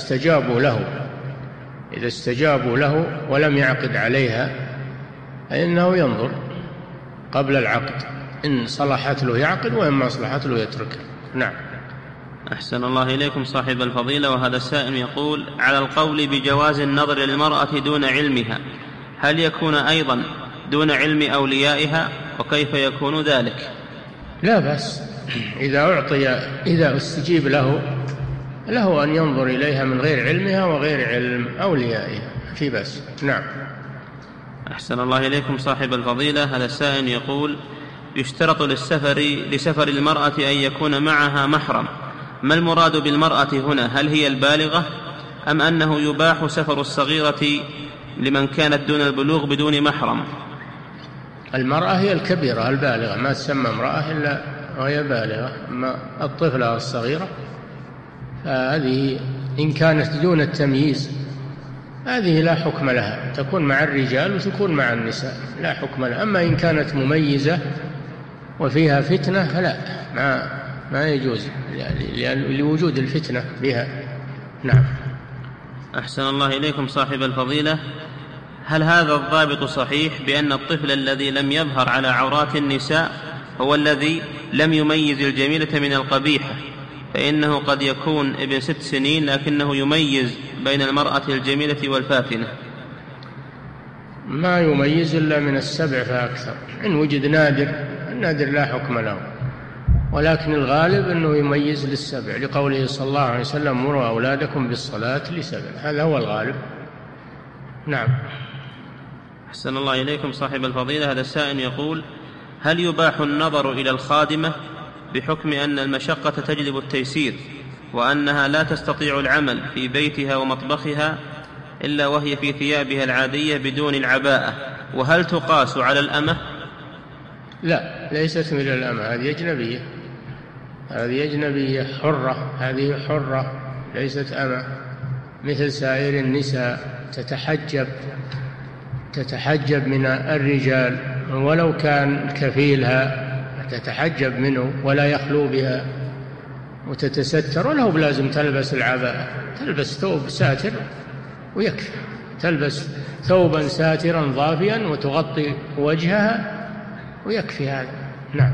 استجابوا له ولم يعقد عليها فإنه ينظر قبل العقد، إن صلحت له يعقد وإن ما صلحت له يتركها. نعم. أحسن الله إليكم صاحب الفضيلة. وهذا السائل يقول: على القول بجواز النظر للمرأة دون علمها، هل يكون أيضا دون علم أوليائها، وكيف يكون ذلك؟ لا بأس، إذا استجيب له أن ينظر إليها من غير علمها وغير علم أوليائها، في بأس. نعم. أحسن الله إليكم صاحب الفضيلة. هذا السائل يقول: يشترط لسفر المرأة أن يكون معها محرم، ما المراد بالمرأة هنا؟ هل هي البالغة أم أنه يباح سفر الصغيرة لمن كانت دون البلوغ بدون محرم؟ المرأة هي الكبيرة البالغة، ما تسمى امرأة إلا وهي بالغة. أما الطفلة الصغيرة فهذه إن كانت دون التمييز هذه لا حكم لها، تكون مع الرجال وتكون مع النساء، لا حكم لها. أما إن كانت مميزة وفيها فتنة فلا، ما يجوز لوجود الفتنة بها. نعم. أحسن الله إليكم صاحب الفضيلة. هل هذا الضابط صحيح بأن الطفل الذي لم يظهر على عورات النساء هو الذي لم يميز الجميلة من القبيحة، فإنه قد يكون ابن 6 سنين لكنه يميز بين المرأة الجميلة والفاتنة؟ ما يميز إلا من 7 فأكثر، إن وجد النادر لا حكم له، ولكن الغالب أنه يميز 7 لقوله صلى الله عليه وسلم: مروا أولادكم بالصلاة ل7، هذا هو الغالب. نعم. أحسن الله إليكم صاحب الفضيلة. هذا السائل يقول: هل يباح النظر إلى الخادمة بحكم أن المشقة تجلب التيسير، وأنها لا تستطيع العمل في بيتها ومطبخها إلا وهي في ثيابها العادية بدون العباءة، وهل تقاس على الأمة؟ لا، ليست مثل الأمة، هذه أجنبية حرة، هذه حرة ليست أمة، مثل سائر النساء تتحجب من الرجال، ولو كان كفيلها تتحجب منه ولا يخلو بها وتتستر، وله بلازم تلبس العباءة، تلبس ثوب ساتر ويكفي، تلبس ثوبا ساترا ضافيا وتغطي وجهها ويكفي هذا. نعم.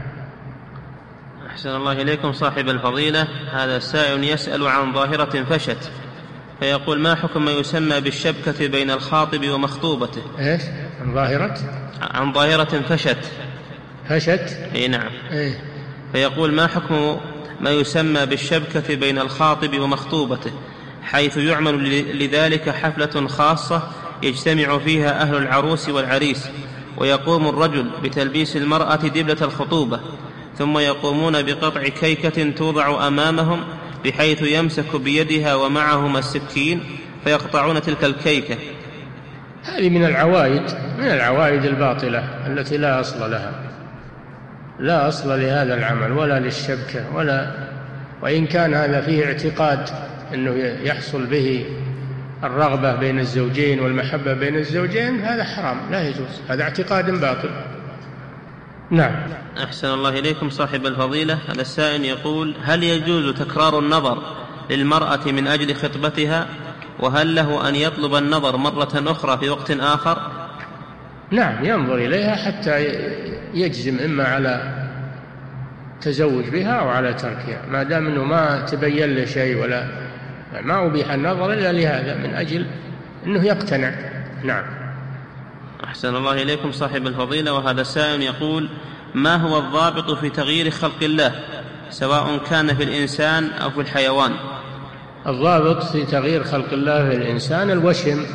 أحسن الله إليكم صاحب الفضيلة. هذا السائل يسأل عن ظاهرة فشت فيقول: ما حكم ما يسمى بالشبكة بين الخاطب ومخطوبته؟ إيش؟ عن ظاهرة فشت؟ أي نعم. إيه؟ فيقول: ما حكم ما يسمى بالشبكة بين الخاطب ومخطوبته، حيث يعمل لذلك حفلة خاصة يجتمع فيها أهل العروس والعريس، ويقوم الرجل بتلبيس المرأة دبلة الخطوبة، ثم يقومون بقطع كيكة توضع أمامهم بحيث يمسك بيدها ومعهما السكين فيقطعون تلك الكيكة. هذه من العوائد الباطلة التي لا أصل لها، لا أصل لهذا العمل ولا للشبكة وإن كان هذا فيه اعتقاد أنه يحصل به الرغبة بين الزوجين والمحبة بين الزوجين، هذا حرام لا يجوز، هذا اعتقاد باطل. نعم. أحسن الله إليكم صاحب الفضيلة. هذا السائل يقول: هل يجوز تكرار النظر للمرأة من أجل خطبتها؟ وهل له أن يطلب النظر مرة أخرى في وقت آخر؟ نعم، ينظر إليها حتى يجزم إما على تزوج بها أو على تركها، ما دام أنه ما تبين له شيء ولا ما أبيح النظر إلا لهذا، من أجل أنه يقتنع. نعم. أحسن الله إليكم صاحب الفضيلة. وهذا السائل يقول: ما هو الضابط في تغيير خلق الله سواء كان في الإنسان أو في الحيوان؟ الضابط في تغيير خلق الله في الإنسان الوشم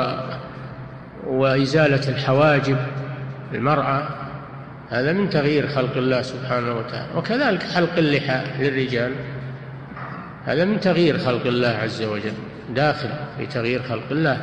وإزالة الحواجب للمرأة، هذا من تغيير خلق الله سبحانه وتعالى. وكذلك حلق اللحى للرجال، هذا من تغيير خلق الله عز وجل، داخل في تغيير خلق الله،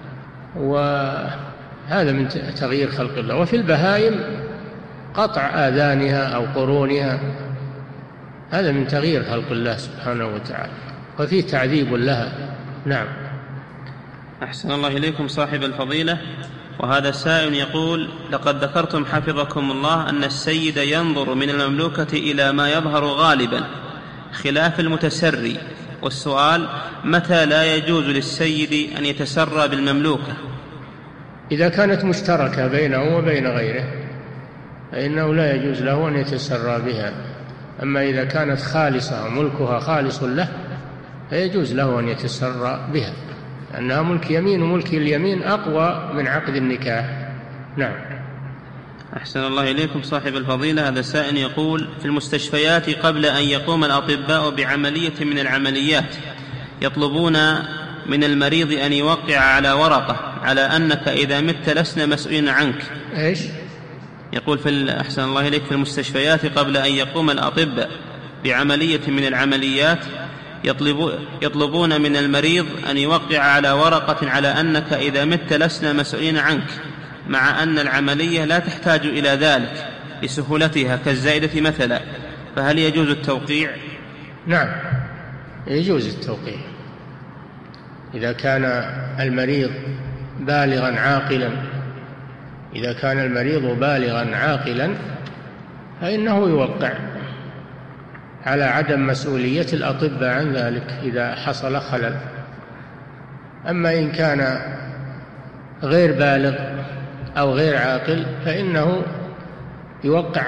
وهذا من تغيير خلق الله. وفي البهائم قطع آذانها أو قرونها، هذا من تغيير خلق الله سبحانه وتعالى، وفيه تعذيب لها. نعم. أحسن الله إليكم صاحب الفضيلة. وهذا السائل يقول: لقد ذكرتم حفظكم الله أن السيد ينظر من المملوكة إلى ما يظهر غالبا خلاف المتسري، والسؤال: متى لا يجوز للسيد أن يتسرى بالمملوكة؟ إذا كانت مشتركة بينه وبين غيره فإنه لا يجوز له أن يتسرى بها، أما إذا كانت خالصة وملكها خالص له فيجوز له أن يتسرى بها، لأنها ملك يمين، وملك اليمين أقوى من عقد النكاح. نعم. أحسن الله إليكم صاحب الفضيلة. هذا السائل يقول: في المستشفيات قبل أن يقوم الأطباء بعملية من العمليات يطلبون من المريض أن يوقع على ورقة على أنك إذا مت لسنا مسؤولين عنك. إيش؟ يقول أحسن الله إليك: في المستشفيات قبل أن يقوم الأطباء بعملية من العمليات يطلبون من المريض أن يوقع على ورقة على أنك إذا مت لسنا مسؤولين عنك، مع أن العملية لا تحتاج إلى ذلك لسهولتها كالزائدة مثلا، فهل يجوز التوقيع؟ نعم، يجوز التوقيع إذا كان المريض بالغا عاقلا. إذا كان المريض بالغا عاقلا فإنه يوقع على عدم مسؤولية الأطباء عن ذلك إذا حصل خلل. أما إن كان غير بالغ أو غير عاقل فإنه يوقع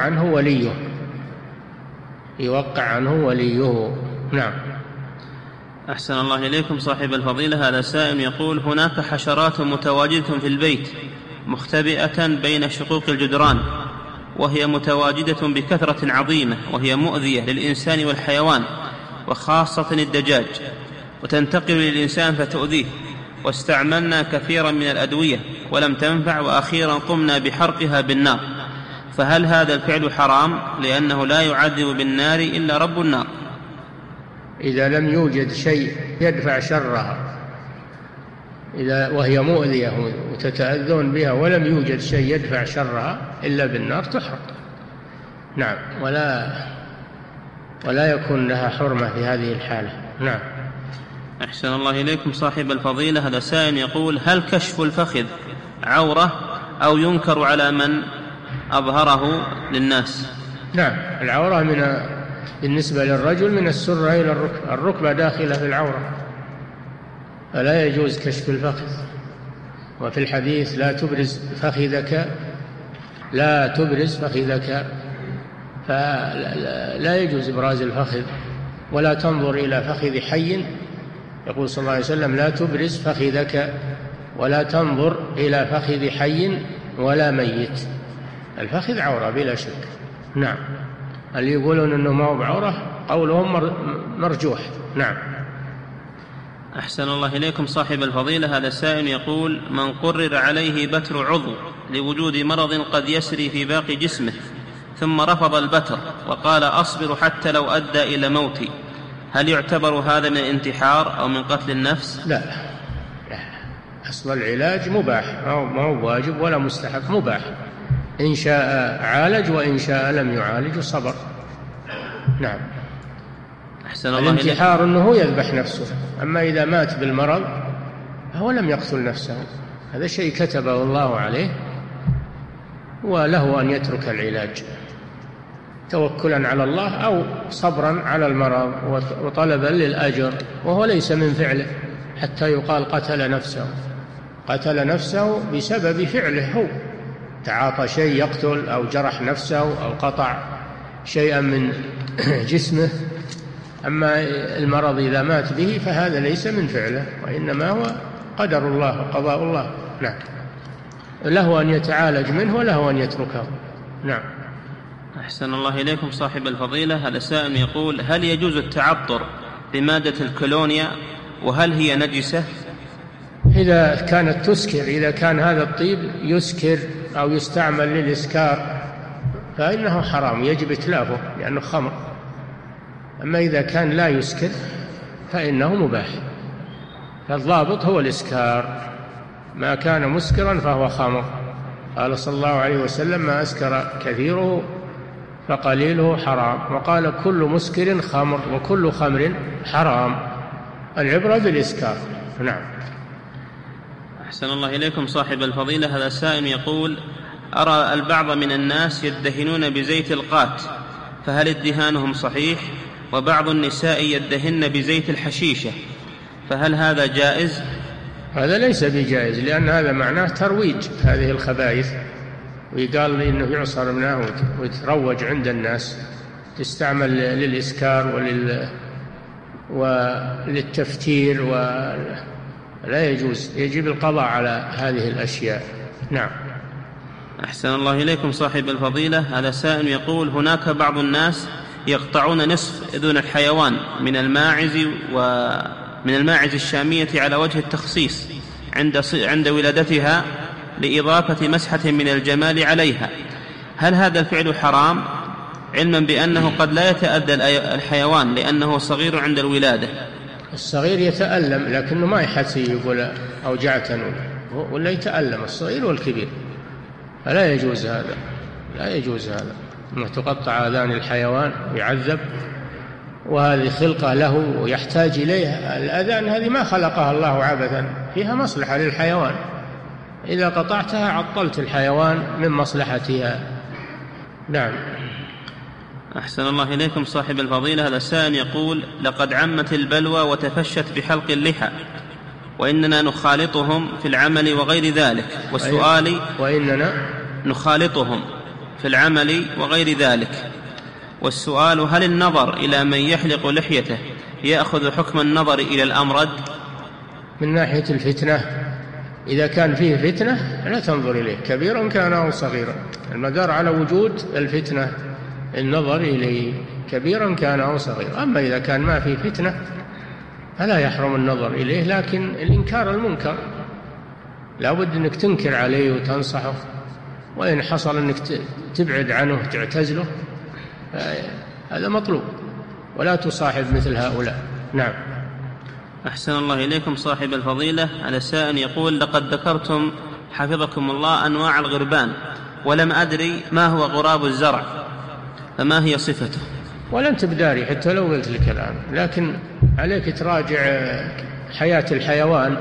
عنه وليه. نعم. أحسن الله إليكم صاحب الفضيلة. هذا سائل يقول: هناك حشرات متواجدة في البيت مختبئة بين شقوق الجدران، وهي متواجدة بكثرة عظيمة، وهي مؤذية للإنسان والحيوان، وخاصة الدجاج، وتنتقل للإنسان فتؤذيه، واستعملنا كثيرا من الأدوية ولم تنفع، وأخيرا قمنا بحرقها بالنار، فهل هذا الفعل حرام لأنه لا يعذب بالنار إلا رب النار؟ إذا لم يوجد شيء يدفع شرها، وهي مؤذية وتتأذون بها ولم يوجد شيء يدفع شرها إلا بالنار تحرق. نعم، ولا يكون لها حرمة في هذه الحالة. نعم. أحسن الله إليكم صاحب الفضيلة. هذا سائل يقول: هل كشف الفخذ عورة أو ينكر على من أظهره للناس؟ نعم، العورة بالنسبة للرجل من السرة إلى الركبة، الركبة داخلة في العورة، فلا يجوز كشف الفخذ. وفي الحديث: لا تبرز فخذك، فلا يجوز إبراز الفخذ، ولا تنظر إلى فخذ حي يقول صلى الله عليه وسلم: لا تبرز فخذك ولا تنظر إلى فخذ حي ولا ميت. الفخذ عورة بلا شك. نعم. اللي يقولون أنه ما هو بعورة قولهم مرجوح. نعم. أحسن الله إليكم صاحب الفضيلة. هذا السائل يقول: من قرر عليه بتر عضو لوجود مرض قد يسري في باقي جسمه ثم رفض البتر وقال: أصبر حتى لو أدى إلى موتي، هل يعتبر هذا من الانتحار أو من قتل النفس؟ لا، أصل العلاج مباح، ما هو واجب ولا مستحب، مباح. إن شاء عالج وإن شاء لم يعالج وصبر. نعم. الانتحار أنه يذبح نفسه، أما إذا مات بالمرض هو لم يقتل نفسه، هذا شيء كتبه الله عليه وله أن يترك العلاج توكلا على الله أو صبرا على المرض وطلبا للأجر، وهو ليس من فعله حتى يقال قتل نفسه. قتل نفسه بسبب فعله، هو تعاطى شيء يقتل أو جرح نفسه أو قطع شيئا من جسمه. أما المرض إذا مات به فهذا ليس من فعله، وإنما هو قدر الله وقضاء الله. نعم. له أن يتعالج منه وله أن يتركه. نعم. أحسن الله إليكم صاحب الفضيلة. هذا سائل يقول: هل يجوز التعطر بمادة الكولونيا وهل هي نجسة؟ إذا كانت تسكر، إذا كان هذا الطيب يسكر أو يستعمل للإسكار فإنه حرام، يجب إتلافه لأنه خمر. أما إذا كان لا يسكر فإنه مباح. فالضابط هو الإسكار، ما كان مسكرا فهو خمر. قال صلى الله عليه وسلم: ما أسكر كثيره فقليله حرام، وقال: كل مسكر خمر وكل خمر حرام. العبرة بالإسكار. نعم. أحسن الله إليكم صاحب الفضيلة. هذا السائل يقول: أرى البعض من الناس يدهنون بزيت القات، فهل ادهانهم صحيح؟ وبعض النساء يدهن بزيت الحشيشة، فهل هذا جائز؟ هذا ليس بجائز، لأن هذا معناه ترويج هذه الخبائث، ويقال إنه يعصر منه ويتروج عند الناس، تستعمل للإسكار وللتفتير لا يجوز، يجب القضاء على هذه الأشياء. نعم. أحسن الله إليكم صاحب الفضيلة. هذا سائل يقول: هناك بعض الناس يقطعون نصف أذن الحيوان من الماعز الشامية على وجه التخصيص عند ولادتها لإضافة مسحة من الجمال عليها، هل هذا الفعل حرام، علما بأنه قد لا يتأذى الحيوان لأنه صغير عند الولادة؟ الصغير يتألم لكنه ما يحس يقول أوجعتني، ولا يتألم الصغير والكبير، فلا يجوز هذا، لا يجوز هذا، أنه تقطع آذان الحيوان ويعذب، وهذه خلقة له ويحتاج إليها. الآذان هذه ما خلقها الله عبثا، فيها مصلحة للحيوان، إذا قطعتها عطلت الحيوان من مصلحتها. نعم. أحسن الله إليكم صاحب الفضيلة. هذا السائل يقول: لقد عمت البلوى وتفشت بحلق اللحى، وإننا نخالطهم في العمل وغير ذلك، والسؤال وإننا نخالطهم في العمل وغير ذلك، والسؤال: هل النظر إلى من يحلق لحيته يأخذ حكم النظر إلى الأمرد؟ من ناحية الفتنة، إذا كان فيه فتنة لا تنظر إليه، كبيرا كان أو صغيرا، المدار على وجود الفتنة النظر إليه، كبيرا كان أو صغيرا. أما إذا كان ما فيه فتنة فلا يحرم النظر إليه، لكن الإنكار المنكر لا بد أنك تنكر عليه وتنصحه، وإن حصل أنك تبعد عنه تعتزله هذا مطلوب، ولا تصاحب مثل هؤلاء. نعم. أحسن الله إليكم صاحب الفضيلة. على سائل يقول: لقد ذكرتم حفظكم الله أنواع الغربان، ولم أدري ما هو غراب الزرع، فما هي صفته؟ ولن تبداري حتى لو قلت لك الآن، لكن عليك تراجع حياة الحيوان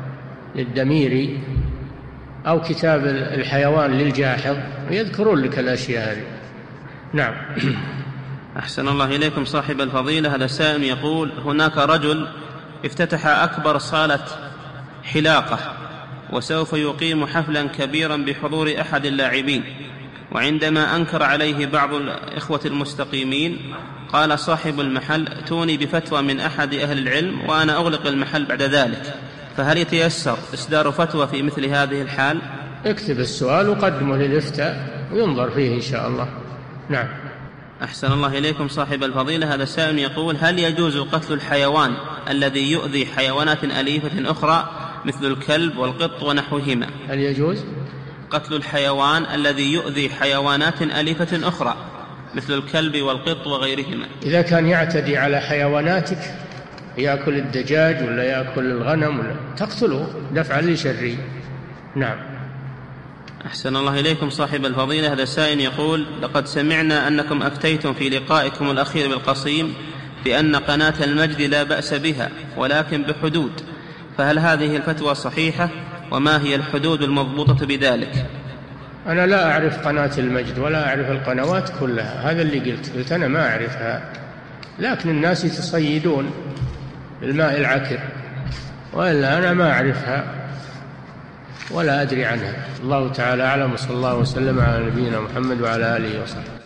للدميري أو كتاب الحيوان للجاحظ، ويذكرون لك الأشياء هذه. نعم. أحسن الله إليكم صاحب الفضيلة. هذا سائل يقول: هناك رجل افتتح أكبر صالة حلاقة وسوف يقيم حفلا كبيرا بحضور أحد اللاعبين، وعندما أنكر عليه بعض الإخوة المستقيمين قال صاحب المحل: ائتوني بفتوى من أحد أهل العلم وأنا أغلق المحل بعد ذلك، فهل يتيسر إصدار فتوى في مثل هذه الحال؟ اكتب السؤال وقدمه للإفتاء وينظر فيه إن شاء الله. نعم. أحسن الله إليكم صاحب الفضيلة. هذا السائل يقول: هل يجوز قتل الحيوان الذي يؤذي حيوانات أليفة أخرى مثل الكلب والقط ونحوهما؟ هل يجوز قتل الحيوان الذي يؤذي حيوانات أليفة أخرى مثل الكلب والقط وغيرهما؟ إذا كان يعتدي على حيواناتك، يأكل الدجاج ولا يأكل الغنم ولا، تقتله دفعا لشره. نعم. أحسن الله إليكم صاحب الفضيلة. هذا السائل يقول: لقد سمعنا أنكم أفتيتم في لقائكم الأخير بالقصيم بأن قناة المجد لا بأس بها ولكن بحدود، فهل هذه الفتوى صحيحة؟ وما هي الحدود المضبوطة بذلك؟ أنا لا أعرف قناة المجد ولا أعرف القنوات كلها، هذا اللي قلت أنا ما أعرفها، لكن الناس يتصيدون الماء العكر، وإلا أنا ما أعرفها ولا أدري عنها. الله تعالى أعلم، وصلى الله وسلم على نبينا محمد وعلى آله وصحبه.